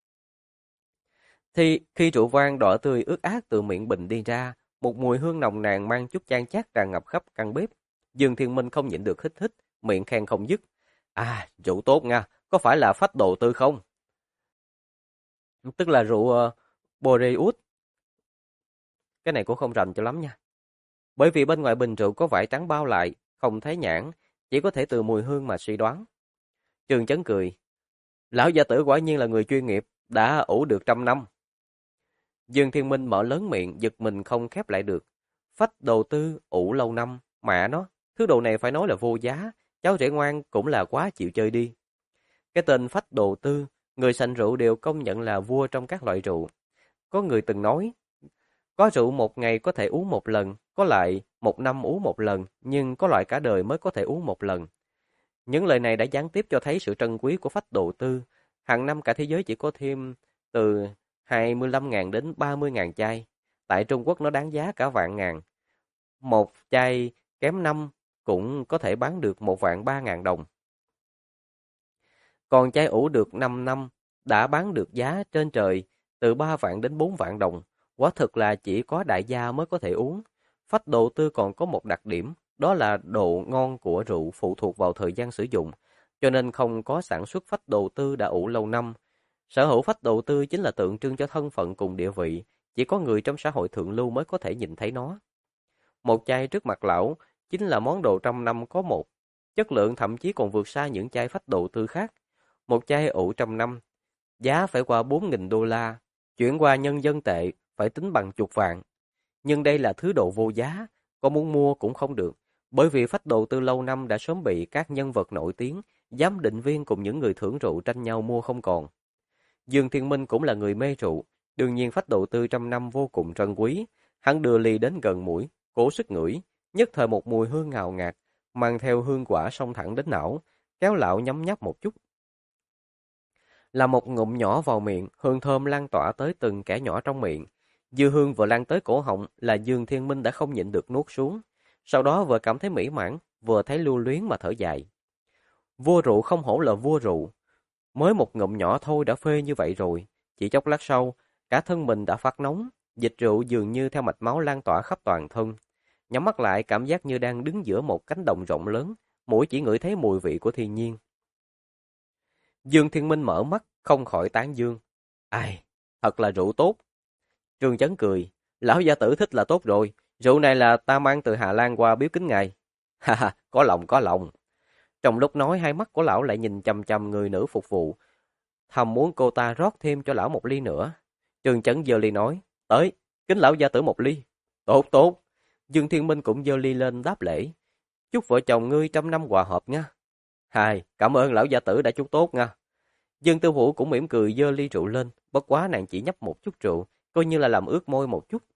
Thì khi rượu vang đỏ tươi ướt át từ miệng bình đi ra, một mùi hương nồng nàn mang chút chan chát tràn ngập khắp căn bếp. Dương Thiên Minh không nhịn được hít hít, miệng khen không dứt. Rượu tốt nha, có phải là phách đồ tư không? Tức là rượu Boreus. Cái này cũng không rành cho lắm nha. Bởi vì bên ngoài bình rượu có vải trắng bao lại, không thấy nhãn, chỉ có thể từ mùi hương mà suy đoán. Trương Chấn cười. Lão gia tử quả nhiên là người chuyên nghiệp, đã ủ được 100 năm. Dương Thiên Minh mở lớn miệng, giật mình không khép lại được. Phách đồ tư, ủ lâu năm, mẹ nó, thứ đồ này phải nói là vô giá, cháu trẻ ngoan cũng là quá chịu chơi đi. Cái tên phách đồ tư, người sành rượu đều công nhận là vua trong các loại rượu. Có người từng nói, có rượu một ngày có thể uống một lần, có lại một năm uống một lần, nhưng có loại cả đời mới có thể uống một lần. Những lời này đã gián tiếp cho thấy sự trân quý của phách đồ tư. Hàng năm cả thế giới chỉ có thêm từ 25.000 đến 30.000 chai. Tại Trung Quốc nó đáng giá cả vạn ngàn. Một chai kém năm cũng có thể bán được 1.300.000 đồng. Còn chai ủ được 5 năm đã bán được giá trên trời từ 3 vạn đến 4 vạn đồng. Quả thực là chỉ có đại gia mới có thể uống. Phách đồ tư còn có một đặc điểm, đó là độ ngon của rượu phụ thuộc vào thời gian sử dụng, cho nên không có sản xuất phách đồ tư đã ủ lâu năm. Sở hữu phách đồ tư chính là tượng trưng cho thân phận cùng địa vị, chỉ có người trong xã hội thượng lưu mới có thể nhìn thấy nó. Một chai trước mặt lão chính là món đồ 100 năm có một, chất lượng thậm chí còn vượt xa những chai phách đồ tư khác. Một chai ủ 100 năm, giá phải qua 4.000 đô la, chuyển qua nhân dân tệ phải tính bằng chục vạn. Nhưng đây là thứ đồ vô giá, có muốn mua cũng không được, bởi vì phách đồ tư lâu năm đã sớm bị các nhân vật nổi tiếng, giám định viên cùng những người thưởng rượu tranh nhau mua không còn. Dương Thiên Minh cũng là người mê rượu, đương nhiên phách đồ tư 100 năm vô cùng trân quý, hắn đưa ly đến gần mũi, cố sức ngửi, nhất thời một mùi hương ngào ngạt, mang theo hương quả xông thẳng đến não, kéo lão nhấm nháp một chút. Là một ngụm nhỏ vào miệng, hương thơm lan tỏa tới từng kẽ nhỏ trong miệng. Dư hương vừa lan tới cổ họng là Dương Thiên Minh đã không nhịn được nuốt xuống. Sau đó vừa cảm thấy mỹ mãn, vừa thấy lưu luyến mà thở dài. Vua rượu không hổ là vua rượu. Mới một ngụm nhỏ thôi đã phê như vậy rồi. Chỉ chốc lát sau, cả thân mình đã phát nóng, dịch rượu dường như theo mạch máu lan tỏa khắp toàn thân. Nhắm mắt lại cảm giác như đang đứng giữa một cánh đồng rộng lớn, mũi chỉ ngửi thấy mùi vị của thiên nhiên. Dương Thiên Minh mở mắt, không khỏi tán dương. Ai, thật là rượu tốt. Trương Chấn cười, lão gia tử thích là tốt rồi, rượu này là ta mang từ Hà Lan qua biếu kính ngài. Ha ha, có lòng có lòng. Trong lúc nói, hai mắt của lão lại nhìn chằm chằm người nữ phục vụ, thầm muốn cô ta rót thêm cho lão một ly nữa. Trương Chấn giơ ly nói, tới, kính lão gia tử một ly. Tốt tốt. Dương Thiên Minh cũng giơ ly lên đáp lễ. Chúc vợ chồng ngươi trăm năm hòa hợp nha. Hai, cảm ơn lão gia tử đã chúc tốt nha. Dương Tư Vũ cũng mỉm cười giơ ly rượu lên, bất quá nàng chỉ nhấp một chút rượu, coi như là làm ướt môi một chút.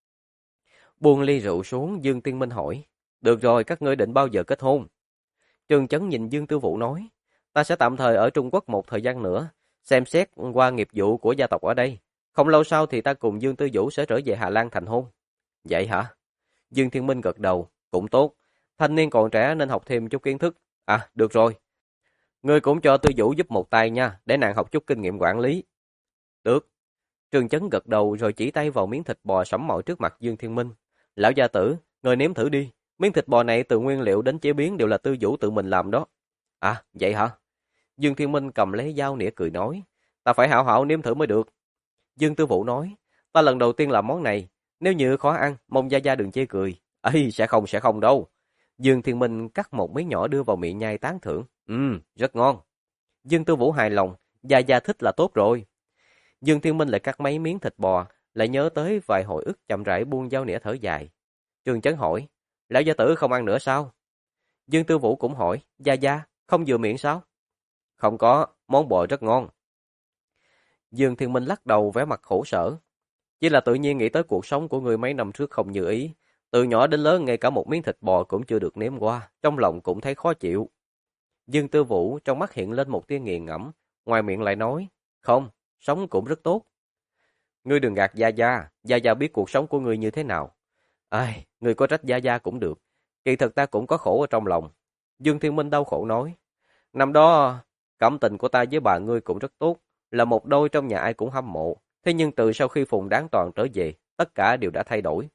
Buông ly rượu xuống, Dương Tiên Minh hỏi, được rồi, các ngươi định bao giờ kết hôn? Trương Chấn nhìn Dương Tư Vũ nói, ta sẽ tạm thời ở Trung Quốc một thời gian nữa, xem xét qua nghiệp vụ của gia tộc ở đây. Không lâu sau thì ta cùng Dương Tư Vũ sẽ trở về Hà Lan thành hôn. Vậy hả? Dương Thiên Minh gật đầu, cũng tốt. Thanh niên còn trẻ nên học thêm chút kiến thức. À, được rồi. Ngươi cũng cho Tư Vũ giúp một tay nha, để nàng học chút kinh nghiệm quản lý. Được. Trương Chấn gật đầu rồi chỉ tay vào miếng thịt bò sẫm màu trước mặt Dương Thiên Minh. Lão gia tử, ngươi nếm thử đi. Miếng thịt bò này từ nguyên liệu đến chế biến đều là Tư Vũ tự mình làm đó. À, vậy hả? Dương Thiên Minh cầm lấy dao nĩa cười nói. Ta phải hảo hảo nếm thử mới được. Dương Tư Vũ nói. Ta lần đầu tiên làm món này. Nếu như khó ăn, mong gia gia đừng chê cười. Ây, sẽ không đâu. Dương Thiên Minh cắt một miếng nhỏ đưa vào miệng nhai tán thưởng. Rất ngon. Dương Tư Vũ hài lòng. Gia gia thích là tốt rồi. Dương Thiên Minh lại cắt mấy miếng thịt bò, lại nhớ tới vài hồi ức chậm rãi buông dao nĩa thở dài. Trương Chấn hỏi, lão gia tử không ăn nữa sao? Dương Tư Vũ cũng hỏi, gia gia, không vừa miệng sao? Không có, món bò rất ngon. Dương Thiên Minh lắc đầu vẻ mặt khổ sở. Chỉ là tự nhiên nghĩ tới cuộc sống của người mấy năm trước không như ý. Từ nhỏ đến lớn ngay cả một miếng thịt bò cũng chưa được nếm qua, trong lòng cũng thấy khó chịu. Dương Tư Vũ trong mắt hiện lên một tia nghiền ngẫm, ngoài miệng lại nói, không, sống cũng rất tốt. Ngươi đừng gạt Gia Gia biết cuộc sống của ngươi như thế nào. Ai, ngươi có trách Gia Gia cũng được, kỳ thực ta cũng có khổ ở trong lòng. Dương Thiên Minh đau khổ nói, năm đó, cảm tình của ta với bà ngươi cũng rất tốt, là một đôi trong nhà ai cũng hâm mộ. Thế nhưng từ sau khi Phùng Đáng Toàn trở về, tất cả đều đã thay đổi.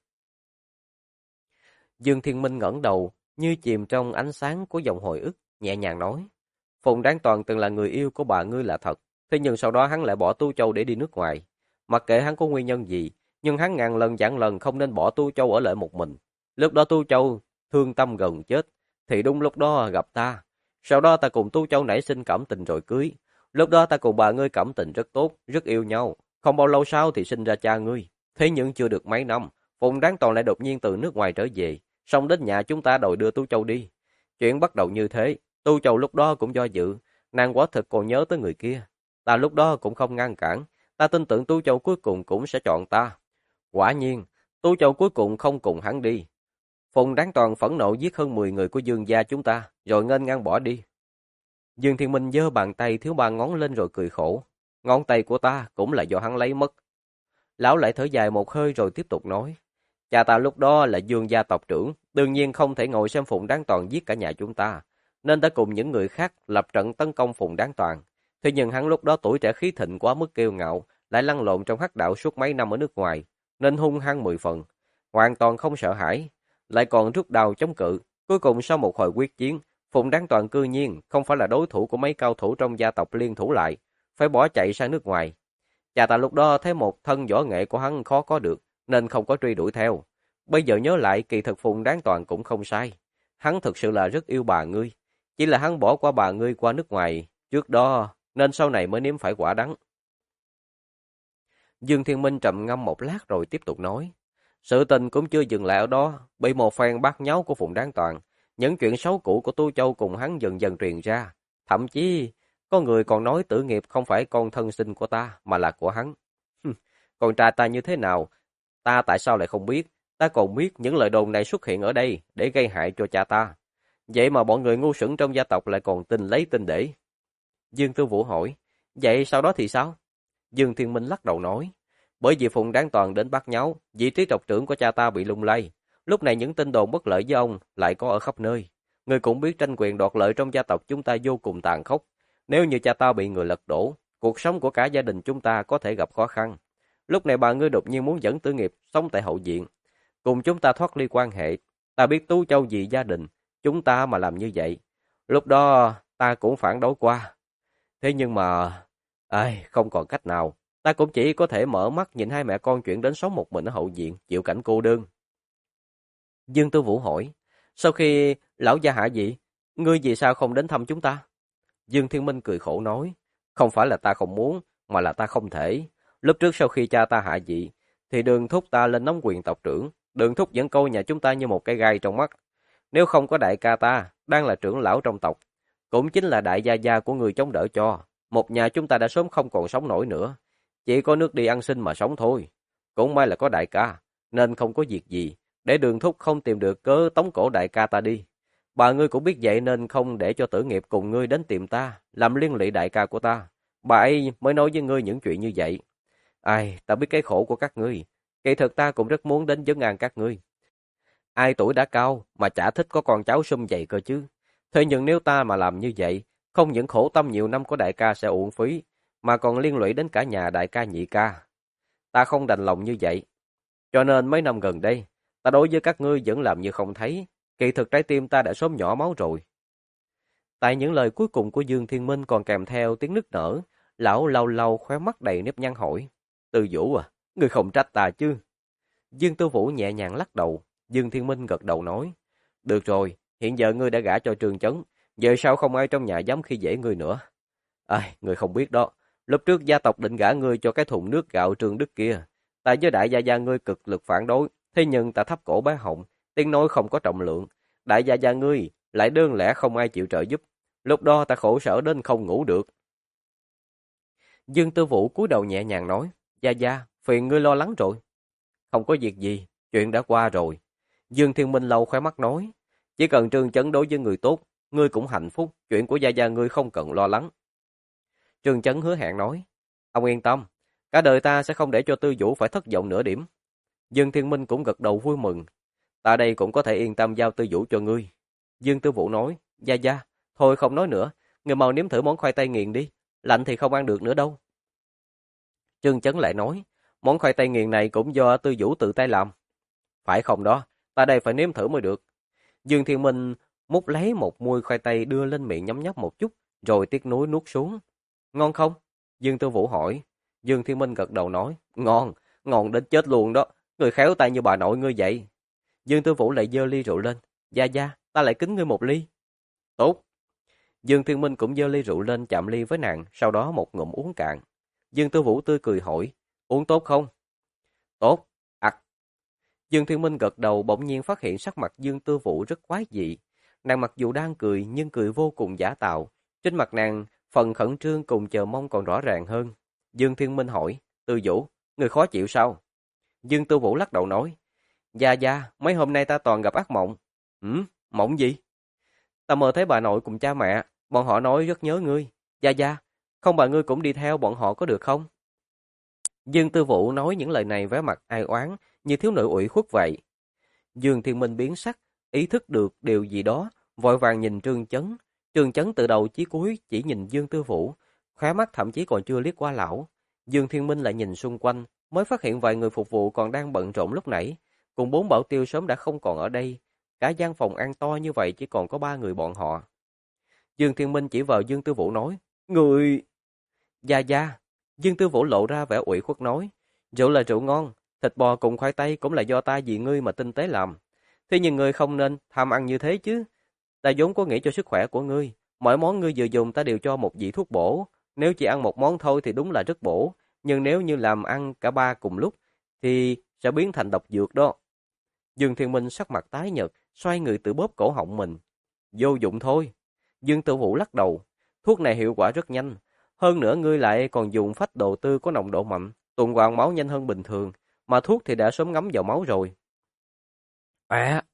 Dương Thiên Minh ngẩng đầu, như chìm trong ánh sáng của dòng hồi ức, nhẹ nhàng nói, Phùng Đáng Toàn từng là người yêu của bà ngươi là thật. Thế nhưng sau đó hắn lại bỏ Tu Châu để đi nước ngoài. Mặc kệ hắn có nguyên nhân gì, nhưng hắn ngàn lần vạn lần không nên bỏ Tu Châu ở lại một mình. Lúc đó Tu Châu thương tâm gần chết, thì đúng lúc đó gặp ta. Sau đó ta cùng Tu Châu nảy sinh cảm tình rồi cưới. Lúc đó ta cùng bà ngươi cảm tình rất tốt, rất yêu nhau. Không bao lâu sau thì sinh ra cha ngươi. Thế nhưng chưa được mấy năm, Phùng Đáng Toàn lại đột nhiên từ nước ngoài trở về, xong đến nhà chúng ta đòi đưa Tu Châu đi. Chuyện bắt đầu như thế, Tu Châu lúc đó cũng do dự, nàng quả thực còn nhớ tới người kia. Ta lúc đó cũng không ngăn cản, ta tin tưởng Tu Châu cuối cùng cũng sẽ chọn ta. Quả nhiên, Tu Châu cuối cùng không cùng hắn đi. Phùng Đáng Toàn phẫn nộ giết hơn 10 người của Dương gia chúng ta, rồi nghênh ngang bỏ đi. Dương Thiên Minh giơ bàn tay thiếu ba ngón lên rồi cười khổ. Ngón tay của ta cũng là do hắn lấy mất. Lão lại thở dài một hơi rồi tiếp tục nói. Cha ta lúc đó là Dương gia tộc trưởng, đương nhiên không thể ngồi xem Phùng Đáng Toàn giết cả nhà chúng ta, nên đã cùng những người khác lập trận tấn công Phùng Đáng Toàn. Thế nhưng hắn lúc đó tuổi trẻ khí thịnh quá mức kiêu ngạo, lại lăn lộn trong hắc đạo suốt mấy năm ở nước ngoài, nên hung hăng 10 phần, hoàn toàn không sợ hãi, lại còn rút đao chống cự. Cuối cùng sau một hồi quyết chiến, Phùng Đáng Toàn cư nhiên không phải là đối thủ của mấy cao thủ trong gia tộc liên thủ lại, phải bỏ chạy sang nước ngoài. Cha ta lúc đó thấy một thân võ nghệ của hắn khó có được, nên không có truy đuổi theo. Bây giờ nhớ lại kỳ thực Phùng Đáng Toàn cũng không sai. Hắn thực sự là rất yêu bà ngươi. Chỉ là hắn bỏ qua bà ngươi qua nước ngoài trước đó, nên sau này mới nếm phải quả đắng. Dương Thiên Minh trầm ngâm một lát rồi tiếp tục nói. Sự tình cũng chưa dừng lại ở đó, bị một phen bát nháo của Phùng Đáng Toàn. Những chuyện xấu cũ của Tu Châu cùng hắn dần dần truyền ra. Thậm chí, có người còn nói Tử Nghiệp không phải con thân sinh của ta, mà là của hắn. Con trai ta như thế nào? Ta tại sao lại không biết? Ta còn biết những lời đồn này xuất hiện ở đây để gây hại cho cha ta. Vậy mà bọn người ngu xuẩn trong gia tộc lại còn tin lấy tin để. Dương Tư Vũ hỏi, vậy sau đó thì sao? Dương Thiên Minh lắc đầu nói, bởi vì Phùng Đáng Toàn đến bắt nháo, vị trí tộc trưởng của cha ta bị lung lay. Lúc này những tin đồn bất lợi với ông lại có ở khắp nơi. Người cũng biết tranh quyền đoạt lợi trong gia tộc chúng ta vô cùng tàn khốc. Nếu như cha ta bị người lật đổ, cuộc sống của cả gia đình chúng ta có thể gặp khó khăn. Lúc này bà ngươi đột nhiên muốn dẫn Tử Nghiệp sống tại hậu viện, cùng chúng ta thoát ly quan hệ. Ta biết Tú Châu vì gia đình, chúng ta mà làm như vậy. Lúc đó ta cũng phản đối qua. Thế nhưng mà, không còn cách nào. Ta cũng chỉ có thể mở mắt nhìn hai mẹ con chuyển đến sống một mình ở hậu viện, chịu cảnh cô đơn. Dương Tư Vũ hỏi, sau khi lão gia hạ vị, ngươi vì sao không đến thăm chúng ta? Dương Thiên Minh cười khổ nói, không phải là ta không muốn, mà là ta không thể. Lúc trước sau khi cha ta hạ vị, thì Đường Thúc ta lên nắm quyền tộc trưởng. Đường Thúc vẫn coi nhà chúng ta như một cái gai trong mắt. Nếu không có đại ca ta, đang là trưởng lão trong tộc, cũng chính là đại gia gia của người chống đỡ cho, một nhà chúng ta đã sớm không còn sống nổi nữa. Chỉ có nước đi ăn xin mà sống thôi. Cũng may là có đại ca, nên không có việc gì, để Đường Thúc không tìm được cớ tống cổ đại ca ta đi. Bà ngươi cũng biết vậy nên không để cho Tử Nghiệp cùng ngươi đến tìm ta, làm liên lụy đại ca của ta. Bà ấy mới nói với ngươi những chuyện như vậy. Ta biết cái khổ của các ngươi. Kỳ thực ta cũng rất muốn đến vấn an các ngươi. Ai tuổi đã cao mà chả thích có con cháu sum vầy cơ chứ. Thế nhưng nếu ta mà làm như vậy, không những khổ tâm nhiều năm của đại ca sẽ uổng phí, mà còn liên lụy đến cả nhà đại ca nhị ca. Ta không đành lòng như vậy. Cho nên mấy năm gần đây, ta đối với các ngươi vẫn làm như không thấy. Kỳ thực trái tim ta đã sớm nhỏ máu rồi. Tại những lời cuối cùng của Dương Thiên Minh còn kèm theo tiếng nức nở, lão lau lau khóe mắt đầy nếp nhăn hỏi. Tư Vũ à, ngươi không trách ta chứ? Dương Tư Vũ nhẹ nhàng lắc đầu. Dương Thiên Minh gật đầu nói. Được rồi, hiện giờ ngươi đã gả cho Trương Chấn. Về sau không ai trong nhà dám khi dễ ngươi nữa. Ngươi không biết đó. Lúc trước gia tộc định gả ngươi cho cái thùng nước gạo Trương Đức kia. Ta với đại gia gia ngươi cực lực phản đối. Thế nhưng ta thấp cổ bé họng. Tiếng nói không có trọng lượng. Đại gia gia ngươi lại đơn lẻ không ai chịu trợ giúp. Lúc đó ta khổ sở đến không ngủ được. Dương Tư Vũ cúi đầu nhẹ nhàng nói. Gia gia, phiền ngươi lo lắng rồi. Không có việc gì, chuyện đã qua rồi. Dương Thiên Minh lau khóe mắt nói. Chỉ cần Trương Chấn đối với người tốt, ngươi cũng hạnh phúc, chuyện của gia gia ngươi không cần lo lắng. Trương Chấn hứa hẹn nói. Ông yên tâm, cả đời ta sẽ không để cho Tư Vũ phải thất vọng nửa điểm. Dương Thiên Minh cũng gật đầu vui mừng. Ta đây cũng có thể yên tâm giao Tư Vũ cho ngươi. Dương Tư Vũ nói. Gia gia, thôi không nói nữa, ngươi mau nếm thử món khoai tây nghiền đi, lạnh thì không ăn được nữa đâu. Trương Chấn lại nói. Món khoai tây nghiền này cũng do Tư Vũ tự tay làm. Phải không đó, ta đây phải nếm thử mới được. Dương Thiên Minh múc lấy một muôi khoai tây đưa lên miệng nhấm nháp một chút, rồi tiếc nuối nuốt xuống. Ngon không? Dương Tư Vũ hỏi. Dương Thiên Minh gật đầu nói. Ngon, ngon đến chết luôn đó. Người khéo tay như bà nội ngươi vậy. Dương Tư Vũ lại giơ ly rượu lên. Gia gia, ta lại kính ngươi một ly. Tốt. Dương Thiên Minh cũng giơ ly rượu lên chạm ly với nàng, sau đó một ngụm uống cạn. Dương Tư Vũ tươi cười hỏi. Uống tốt không? Tốt. Dương Thiên Minh gật đầu, bỗng nhiên phát hiện sắc mặt Dương Tư Vũ rất quái dị. Nàng mặc dù đang cười nhưng cười vô cùng giả tạo. Trên mặt nàng, phần khẩn trương cùng chờ mong còn rõ ràng hơn. Dương Thiên Minh hỏi, Tư Vũ, người khó chịu sao? Dương Tư Vũ lắc đầu nói, Gia gia, mấy hôm nay ta toàn gặp ác mộng. Mộng gì? Ta mơ thấy bà nội cùng cha mẹ, bọn họ nói rất nhớ ngươi. Gia gia, không bà ngươi cũng đi theo bọn họ có được không? Dương Tư Vũ nói những lời này vẻ mặt ai oán, như thiếu nữ ủy khuất vậy. Dương Thiên Minh biến sắc, ý thức được điều gì đó, vội vàng nhìn Trương Chấn. Trương Chấn từ đầu chí cuối chỉ nhìn Dương Tư Vũ, khóe mắt thậm chí còn chưa liếc qua lão. Dương Thiên Minh lại nhìn xung quanh, mới phát hiện vài người phục vụ còn đang bận rộn lúc nãy, cùng 4 bảo tiêu sớm đã không còn ở đây. Cả gian phòng ăn to như vậy chỉ còn có 3 người bọn họ. Dương Thiên Minh chỉ vào Dương Tư Vũ nói, người... Gia gia. Dương Tư Vũ lộ ra vẻ ủy khuất nói, rượu là rượu ngon, thịt bò cùng khoai tây cũng là do ta vì ngươi mà tinh tế làm. Thế nhưng ngươi không nên tham ăn như thế chứ. Ta vốn có nghĩ cho sức khỏe của ngươi, mỗi món ngươi vừa dùng ta đều cho một vị thuốc bổ. Nếu chỉ ăn một món thôi thì đúng là rất bổ, nhưng nếu như làm ăn cả 3 cùng lúc thì sẽ biến thành độc dược đó. Dương Thiên Minh sắc mặt tái nhợt, xoay người tự bóp cổ họng mình. Vô dụng thôi. Dương Tư Vũ lắc đầu, thuốc này hiệu quả rất nhanh. Hơn nữa ngươi lại còn dùng phách đồ tư có nồng độ mạnh, tuần hoàn máu nhanh hơn bình thường, mà thuốc thì đã sớm ngấm vào máu rồi.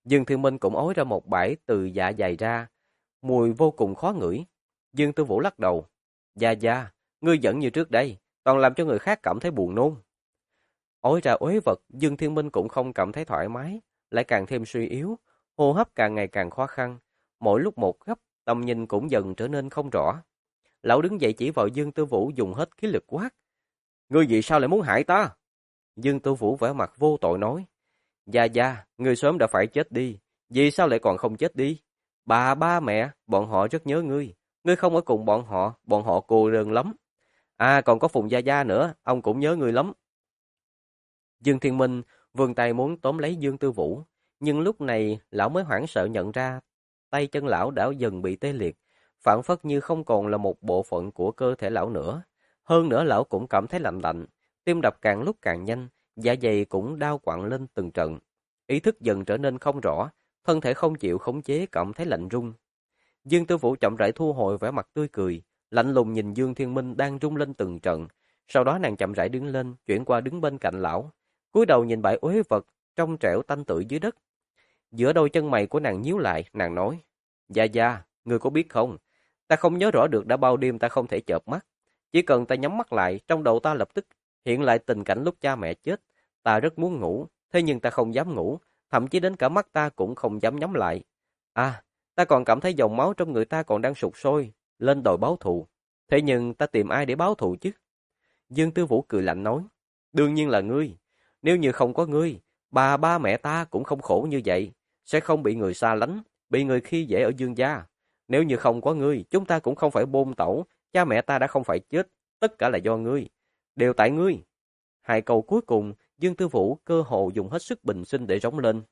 Dương Thiên Minh cũng ối ra một bãi từ dạ dày ra, mùi vô cùng khó ngửi. Dương Tư Vũ lắc đầu. Dạ, ngươi vẫn như trước đây, toàn làm cho người khác cảm thấy buồn nôn. Ối ra uế vật, Dương Thiên Minh cũng không cảm thấy thoải mái, lại càng thêm suy yếu, hô hấp càng ngày càng khó khăn, mỗi lúc một gấp, tầm nhìn cũng dần trở nên không rõ. Lão đứng dậy chỉ vào Dương Tư Vũ dùng hết khí lực quát. Ngươi vì sao lại muốn hại ta? Dương Tư Vũ vẻ mặt vô tội nói. Dạ, ngươi sớm đã phải chết đi, vì sao lại còn không chết đi? Ba mẹ, bọn họ rất nhớ ngươi. Ngươi không ở cùng bọn họ cô đơn lắm. À, còn có Phùng Gia nữa, ông cũng nhớ ngươi lắm. Dương Thiên Minh vươn tay muốn tóm lấy Dương Tư Vũ, nhưng lúc này lão mới hoảng sợ nhận ra tay chân lão đã dần bị tê liệt, phảng phất như không còn là một bộ phận của cơ thể lão nữa. Hơn nữa lão cũng cảm thấy lạnh lạnh, tim đập càng lúc càng nhanh, dạ dày cũng đau quặn lên từng trận. Ý thức dần trở nên không rõ, thân thể không chịu khống chế cảm thấy lạnh run. Dương Tư Vũ chậm rãi thu hồi vẻ mặt tươi cười, lạnh lùng nhìn Dương Thiên Minh đang rung lên từng trận. Sau đó nàng chậm rãi đứng lên, chuyển qua đứng bên cạnh lão, cúi đầu nhìn bãi uế vật trong trẻo tanh tưởi dưới đất. Giữa đôi chân mày của nàng nhíu lại, nàng nói: Dạ, ngươi có biết không? Ta không nhớ rõ được đã bao đêm ta không thể chợp mắt. Chỉ cần ta nhắm mắt lại, trong đầu ta lập tức hiện lại tình cảnh lúc cha mẹ chết. Ta rất muốn ngủ, thế nhưng ta không dám ngủ, thậm chí đến cả mắt ta cũng không dám nhắm lại. À, ta còn cảm thấy dòng máu trong người ta còn đang sục sôi, lên đòi báo thù. Thế nhưng ta tìm ai để báo thù chứ? Dương Tư Vũ cười lạnh nói: Đương nhiên là ngươi. Nếu như không có ngươi, ba mẹ ta cũng không khổ như vậy, sẽ không bị người xa lánh, bị người khi dễ ở Dương gia. Nếu như không có ngươi, chúng ta cũng không phải bôn tẩu, cha mẹ ta đã không phải chết, tất cả là do ngươi, đều tại ngươi. Hai câu cuối cùng, Dương Tư Vũ cơ hồ dùng hết sức bình sinh để rống lên.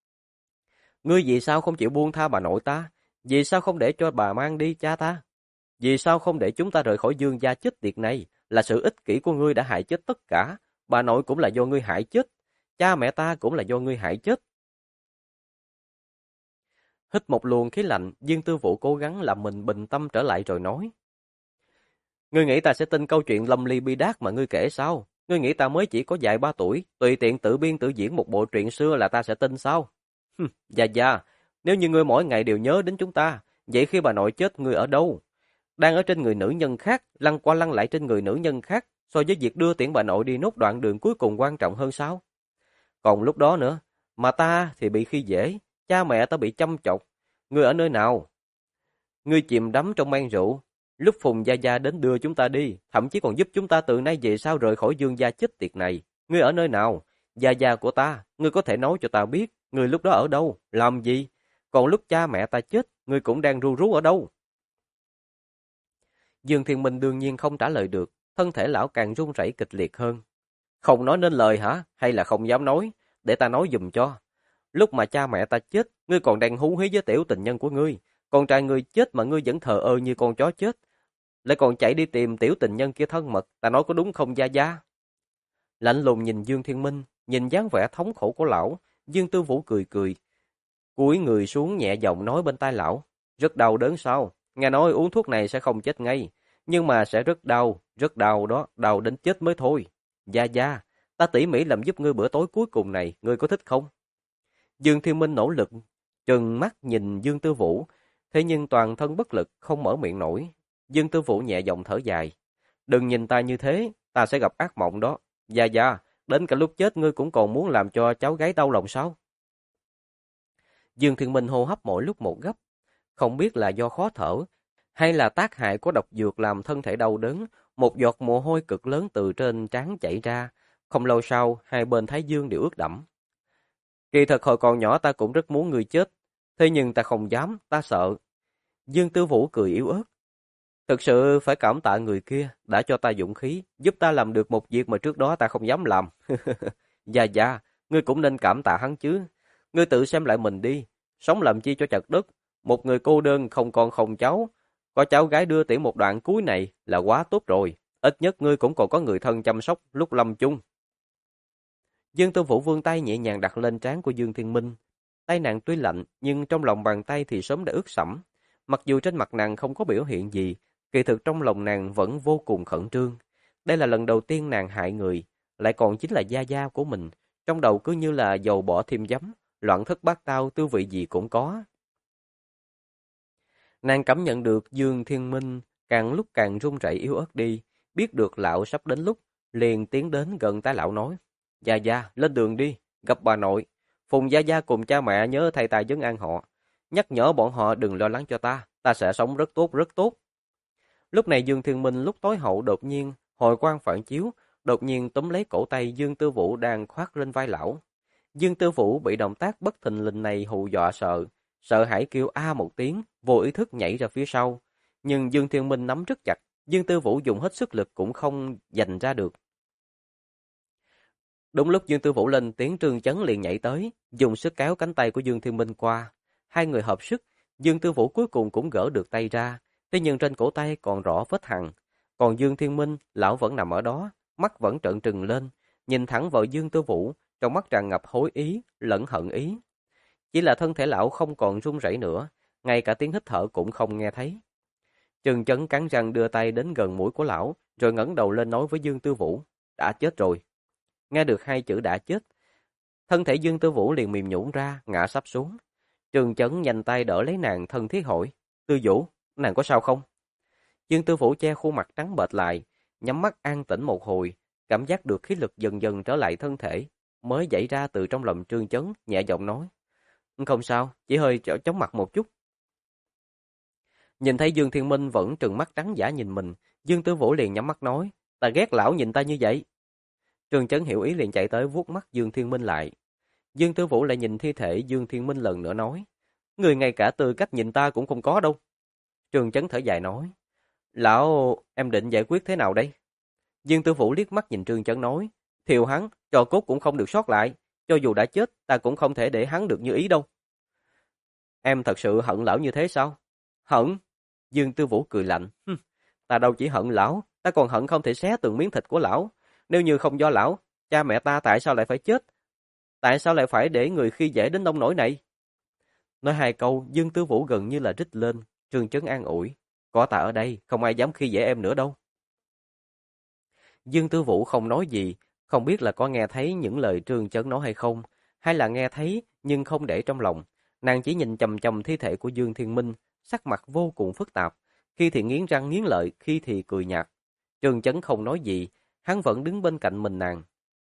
Ngươi vì sao không chịu buông tha bà nội ta? Vì sao không để cho bà mang đi cha ta? Vì sao không để chúng ta rời khỏi Dương gia chết tiệt này? Là sự ích kỷ của ngươi đã hại chết tất cả. Bà nội cũng là do ngươi hại chết. Cha mẹ ta cũng là do ngươi hại chết. Hít một luồng khí lạnh, Dương Tư Vũ cố gắng làm mình bình tâm trở lại rồi nói. Ngươi nghĩ ta sẽ tin câu chuyện lâm ly bi đát mà ngươi kể sao? Ngươi nghĩ ta mới chỉ có vài 3 tuổi, tùy tiện tự biên tự diễn một bộ truyện xưa là ta sẽ tin sao? Dạ, nếu như ngươi mỗi ngày đều nhớ đến chúng ta, vậy khi bà nội chết ngươi ở đâu? Đang ở trên người nữ nhân khác, lăn qua lăn lại trên người nữ nhân khác, so với việc đưa tiễn bà nội đi nốt đoạn đường cuối cùng quan trọng hơn sao? Còn lúc đó nữa, mà ta thì bị khi dễ, cha mẹ ta bị chăm chọc. Ngươi ở nơi nào? Ngươi chìm đắm trong men rượu. Lúc Phùng Gia đến đưa chúng ta đi, thậm chí còn giúp chúng ta từ nay về sau rời khỏi Dương gia chết tiệt này. Ngươi ở nơi nào? Gia của ta, ngươi có thể nói cho ta biết, ngươi lúc đó ở đâu, làm gì? Còn lúc cha mẹ ta chết, ngươi cũng đang ru rú ở đâu? Dương Thiên Minh đương nhiên không trả lời được, thân thể lão càng run rẩy kịch liệt hơn. Không nói nên lời hả? Hay là không dám nói? Để ta nói giùm cho. Lúc mà cha mẹ ta chết, ngươi còn đang hú hí với tiểu tình nhân của ngươi. Con trai ngươi chết mà ngươi vẫn thờ ơ như con chó chết. Lại còn chạy đi tìm tiểu tình nhân kia thân mật. Ta nói có đúng không Gia? Lạnh lùng nhìn Dương Thiên Minh, nhìn dáng vẻ thống khổ của lão. Dương Tư Vũ cười cười. Cúi người xuống nhẹ giọng nói bên tai lão. Rất đau đớn sao? Nghe nói uống thuốc này sẽ không chết ngay. Nhưng mà sẽ rất đau đó, đau đến chết mới thôi. Gia, ta tỉ mỉ làm giúp ngươi bữa tối cuối cùng này, ngươi có thích không? Dương Thiên Minh nỗ lực, trừng mắt nhìn Dương Tư Vũ, thế nhưng toàn thân bất lực, không mở miệng nổi. Dương Tư Vũ nhẹ giọng thở dài. Đừng nhìn ta như thế, ta sẽ gặp ác mộng đó. Gia, đến cả lúc chết ngươi cũng còn muốn làm cho cháu gái đau lòng sao? Dương Thiên Minh hô hấp mỗi lúc một gấp, không biết là do khó thở, hay là tác hại của độc dược làm thân thể đau đớn, một giọt mồ hôi cực lớn từ trên trán chảy ra. Không lâu sau, hai bên thái dương đều ướt đẫm. Kỳ thật hồi còn nhỏ ta cũng rất muốn ngươi chết, thế nhưng ta không dám, ta sợ. Dương Tư Vũ cười yếu ớt. Thực sự phải cảm tạ người kia, đã cho ta dũng khí, giúp ta làm được một việc mà trước đó ta không dám làm. Dạ, ngươi cũng nên cảm tạ hắn chứ. Ngươi tự xem lại mình đi, sống làm chi cho chật đất, một người cô đơn không con không cháu, có cháu gái đưa tiễn một đoạn cuối này là quá tốt rồi, ít nhất ngươi cũng còn có người thân chăm sóc lúc lâm chung. Dương Tư Vũ vươn tay nhẹ nhàng đặt lên trán của Dương Thiên Minh. Tay nàng tuy lạnh, nhưng trong lòng bàn tay thì sớm đã ướt sẫm. Mặc dù trên mặt nàng không có biểu hiện gì, kỳ thực trong lòng nàng vẫn vô cùng khẩn trương. Đây là lần đầu tiên nàng hại người, lại còn chính là gia của mình. Trong đầu cứ như là dầu bỏ thêm giấm, loạn thất bát tao, tư vị gì cũng có. Nàng cảm nhận được Dương Thiên Minh càng lúc càng run rẩy yếu ớt đi, biết được lão sắp đến lúc, liền tiến đến gần tai lão nói: "Gia Gia, lên đường đi, gặp bà nội. Phùng Gia Gia cùng cha mẹ nhớ thay ta trấn an họ, nhắc nhở bọn họ đừng lo lắng cho ta sẽ sống rất tốt rất tốt." Lúc này Dương Thiên Minh lúc tối hậu đột nhiên hồi quang phản chiếu, đột nhiên túm lấy cổ tay Dương Tư Vũ đang khoác lên vai lão. Dương Tư Vũ bị động tác bất thình lình này hù dọa sợ hãi kêu a một tiếng, vô ý thức nhảy ra phía sau. Nhưng Dương Thiên Minh nắm rất chặt, Dương Tư Vũ dùng hết sức lực cũng không giành ra được. Đúng lúc Dương Tư Vũ lên tiếng, Trương Chấn liền nhảy tới, dùng sức kéo cánh tay của Dương Thiên Minh qua. Hai người hợp sức, Dương Tư Vũ cuối cùng cũng gỡ được tay ra, thế nhưng trên cổ tay còn rõ vết hằn. Còn Dương Thiên Minh, lão vẫn nằm ở đó, mắt vẫn trợn trừng lên, nhìn thẳng vào Dương Tư Vũ, trong mắt tràn ngập hối ý, lẫn hận ý. Chỉ là thân thể lão không còn run rẩy nữa, ngay cả tiếng hít thở cũng không nghe thấy. Trương Chấn cắn răng đưa tay đến gần mũi của lão, rồi ngẩng đầu lên nói với Dương Tư Vũ: "Đã chết rồi." Nghe được hai chữ đã chết, thân thể Dương Tư Vũ liền mềm nhũn ra, ngã sắp xuống. Trương Chấn nhanh tay đỡ lấy nàng, thân thiết hỏi: "Tư Vũ, nàng có sao không?" Dương Tư Vũ che khuôn mặt trắng bệch lại, nhắm mắt an tĩnh một hồi, cảm giác được khí lực dần dần trở lại thân thể, mới dậy ra từ trong lòng Trương Chấn, nhẹ giọng nói: "Không sao, chỉ hơi chóng mặt một chút." Nhìn thấy Dương Thiên Minh vẫn trừng mắt trắng dã nhìn mình, Dương Tư Vũ liền nhắm mắt nói: "Ta ghét lão nhìn ta như vậy." Trương Chấn hiểu ý liền chạy tới vuốt mắt Dương Thiên Minh lại. Dương Tư Vũ lại nhìn thi thể Dương Thiên Minh lần nữa nói: "Người ngay cả tư cách nhìn ta cũng không có đâu." Trương Chấn thở dài nói: "Lão, em định giải quyết thế nào đây?" Dương Tư Vũ liếc mắt nhìn Trương Chấn nói: "Thiêu hắn, tro cốt cũng không được sót lại, cho dù đã chết, ta cũng không thể để hắn được như ý đâu." "Em thật sự hận lão như thế sao?" "Hận?" Dương Tư Vũ cười lạnh: "Ta đâu chỉ hận lão, ta còn hận không thể xé từng miếng thịt của lão. Nếu như không do lão, cha mẹ ta tại sao lại phải chết? Tại sao lại phải để người khi dễ đến nông nỗi này?" Nói hai câu, Dương Tư Vũ gần như là rít lên. Trương Chấn an ủi: "Có ta ở đây, không ai dám khi dễ em nữa đâu." Dương Tư Vũ không nói gì, không biết là có nghe thấy những lời Trương Chấn nói hay không, hay là nghe thấy nhưng không để trong lòng. Nàng chỉ nhìn chằm chằm thi thể của Dương Thiên Minh, sắc mặt vô cùng phức tạp, khi thì nghiến răng nghiến lợi, khi thì cười nhạt. Trương Chấn không nói gì, hắn vẫn đứng bên cạnh mình nàng.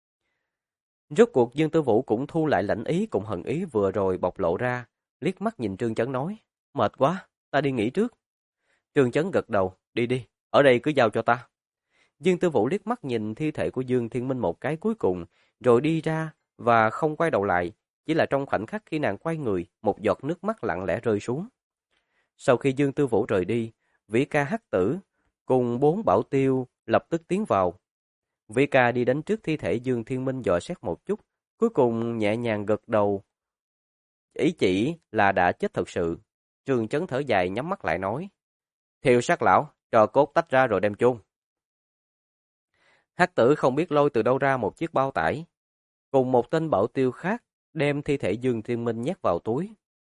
Rốt cuộc Dương Tư Vũ cũng thu lại lãnh ý cùng hận ý vừa rồi bộc lộ ra, liếc mắt nhìn Trương Chấn nói: "Mệt quá, ta đi nghỉ trước." Trương Chấn gật đầu: "Đi đi, ở đây cứ giao cho ta." Dương Tư Vũ liếc mắt nhìn thi thể của Dương Thiên Minh một cái cuối cùng, rồi đi ra và không quay đầu lại, chỉ là trong khoảnh khắc khi nàng quay người, một giọt nước mắt lặng lẽ rơi xuống. Sau khi Dương Tư Vũ rời đi, Vĩ Ca, Hắc Tử cùng 4 bảo tiêu lập tức tiến vào. Vĩ Ca đi đến trước thi thể Dương Thiên Minh dò xét một chút, cuối cùng nhẹ nhàng gật đầu, ý chỉ là đã chết thật sự. Trương Chấn thở dài nhắm mắt lại nói: "Thiêu xác lão, cho cốt tách ra rồi đem chôn." Hắc Tử không biết lôi từ đâu ra một chiếc bao tải, cùng một tên bảo tiêu khác đem thi thể Dương Thiên Minh nhét vào túi.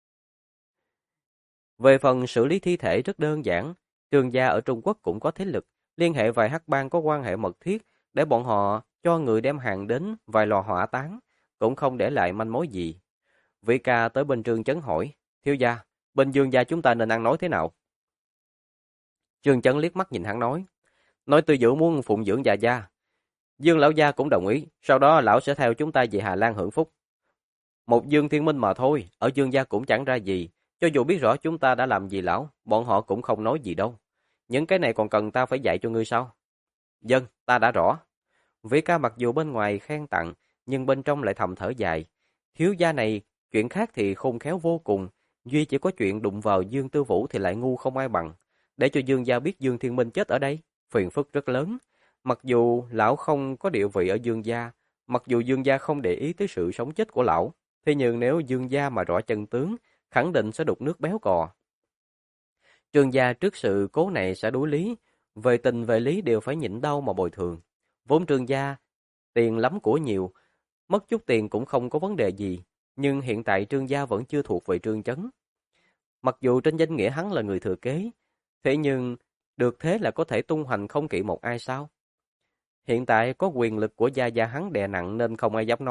Về phần xử lý thi thể rất đơn giản, Trương gia ở Trung Quốc cũng có thế lực, liên hệ vài hắc bang có quan hệ mật thiết, để bọn họ cho người đem hàng đến vài lò hỏa táng, cũng không để lại manh mối gì. Vĩ Ca tới bên Trương Chấn hỏi: "Thiếu gia, bên Dương gia chúng ta nên ăn nói thế nào?" Trương Chấn liếc mắt nhìn hắn nói Tư Vũ muốn phụng dưỡng gia, Dương lão gia cũng đồng ý, sau đó lão sẽ theo chúng ta về Hà Lan hưởng phúc. Một Dương Thiên Minh mà thôi, ở Dương gia cũng chẳng ra gì, cho dù biết rõ chúng ta đã làm gì lão, bọn họ cũng không nói gì đâu. Những cái này còn cần ta phải dạy cho ngươi sao?" "Dân, ta đã rõ." Vĩ Ca mặc dù bên ngoài khen tặng, nhưng bên trong lại thầm thở dài. Thiếu gia này, chuyện khác thì khôn khéo vô cùng, duy chỉ có chuyện đụng vào Dương Tư Vũ thì lại ngu không ai bằng. Để cho Dương gia biết Dương Thiên Minh chết ở đây, phiền phức rất lớn. Mặc dù lão không có địa vị ở Dương gia, mặc dù Dương gia không để ý tới sự sống chết của lão, thế nhưng nếu Dương gia mà rõ chân tướng, khẳng định sẽ đục nước béo cò. Trương gia trước sự cố này sẽ đối lý, về tình về lý đều phải nhịn đau mà bồi thường. Vốn Trương gia tiền lắm của nhiều, mất chút tiền cũng không có vấn đề gì, nhưng hiện tại Trương gia vẫn chưa thuộc về Trương Chấn. Mặc dù trên danh nghĩa hắn là người thừa kế, thế nhưng được thế là có thể tung hoành không kỵ một ai sao? Hiện tại có quyền lực của gia gia hắn đè nặng nên không ai dám nói,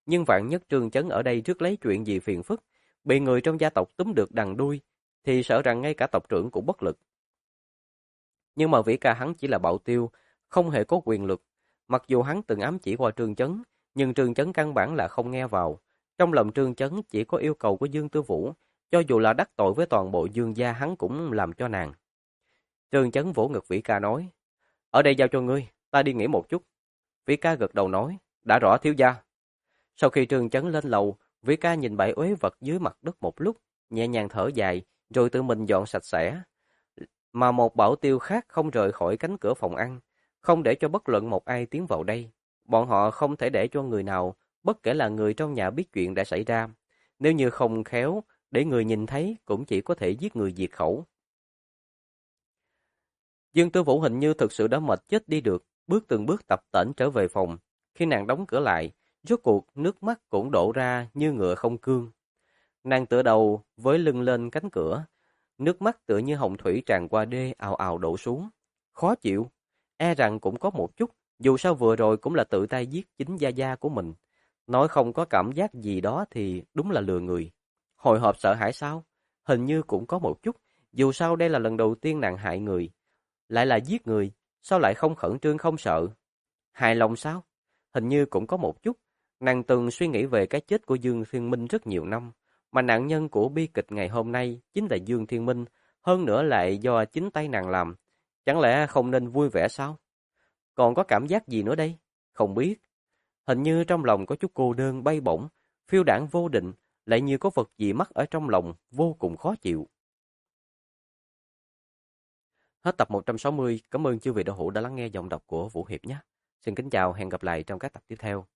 Nhưng vạn nhất Trương Chấn ở đây rước lấy chuyện gì phiền phức, bị người trong gia tộc túm được đằng đuôi, thì sợ rằng ngay cả tộc trưởng cũng bất lực. Nhưng mà Vĩ Ca hắn chỉ là bảo tiêu, không hề có quyền lực. Mặc dù hắn từng ám chỉ qua Trương Chấn, nhưng Trương Chấn căn bản là không nghe vào. Trong lòng Trương Chấn chỉ có yêu cầu của Dương Tư Vũ, cho dù là đắc tội với toàn bộ Dương gia hắn cũng làm cho nàng. Trương Chấn vỗ ngực Vĩ Ca nói, ở đây giao cho ngươi, ta đi nghỉ một chút. Vĩ Ca gật đầu nói, đã rõ thiếu gia. Sau khi Trương Chấn lên lầu, Vĩ Ca nhìn bãi uế vật dưới mặt đất một lúc, nhẹ nhàng thở dài, rồi tự mình dọn sạch sẽ. Mà một bảo tiêu khác không rời khỏi cánh cửa phòng ăn, không để cho bất luận một ai tiến vào đây. Bọn họ không thể để cho người nào, bất kể là người trong nhà biết chuyện đã xảy ra. Nếu như không khéo, để người nhìn thấy cũng chỉ có thể giết người diệt khẩu. Dương Tư Vũ hình như thực sự đã mệt chết đi được, bước từng bước tập tễnh trở về phòng. Khi nàng đóng cửa lại, rốt cuộc nước mắt cũng đổ ra như ngựa không cương. Nàng tựa đầu với lưng lên cánh cửa, nước mắt tựa như hồng thủy tràn qua đê ào ào đổ xuống. Khó chịu, e rằng cũng có một chút, dù sao vừa rồi cũng là tự tay giết chính gia gia của mình. Nói không có cảm giác gì đó thì đúng là lừa người. Hồi hộp sợ hãi sao? Hình như cũng có một chút, dù sao đây là lần đầu tiên nàng hại người. Lại là giết người, sao lại không khẩn trương không sợ? Hài lòng sao? Hình như cũng có một chút. Nàng từng suy nghĩ về cái chết của Dương Thiên Minh rất nhiều năm, mà nạn nhân của bi kịch ngày hôm nay chính là Dương Thiên Minh, hơn nữa lại do chính tay nàng làm. Chẳng lẽ không nên vui vẻ sao? Còn có cảm giác gì nữa đây? Không biết. Hình như trong lòng có chút cô đơn bay bổng, phiêu đãng vô định, lại như có vật gì mắc ở trong lòng, vô cùng khó chịu. Hết tập 160, cảm ơn chư vị đạo hữu đã lắng nghe giọng đọc của Vũ Hiệp nhé. Xin kính chào, hẹn gặp lại trong các tập tiếp theo.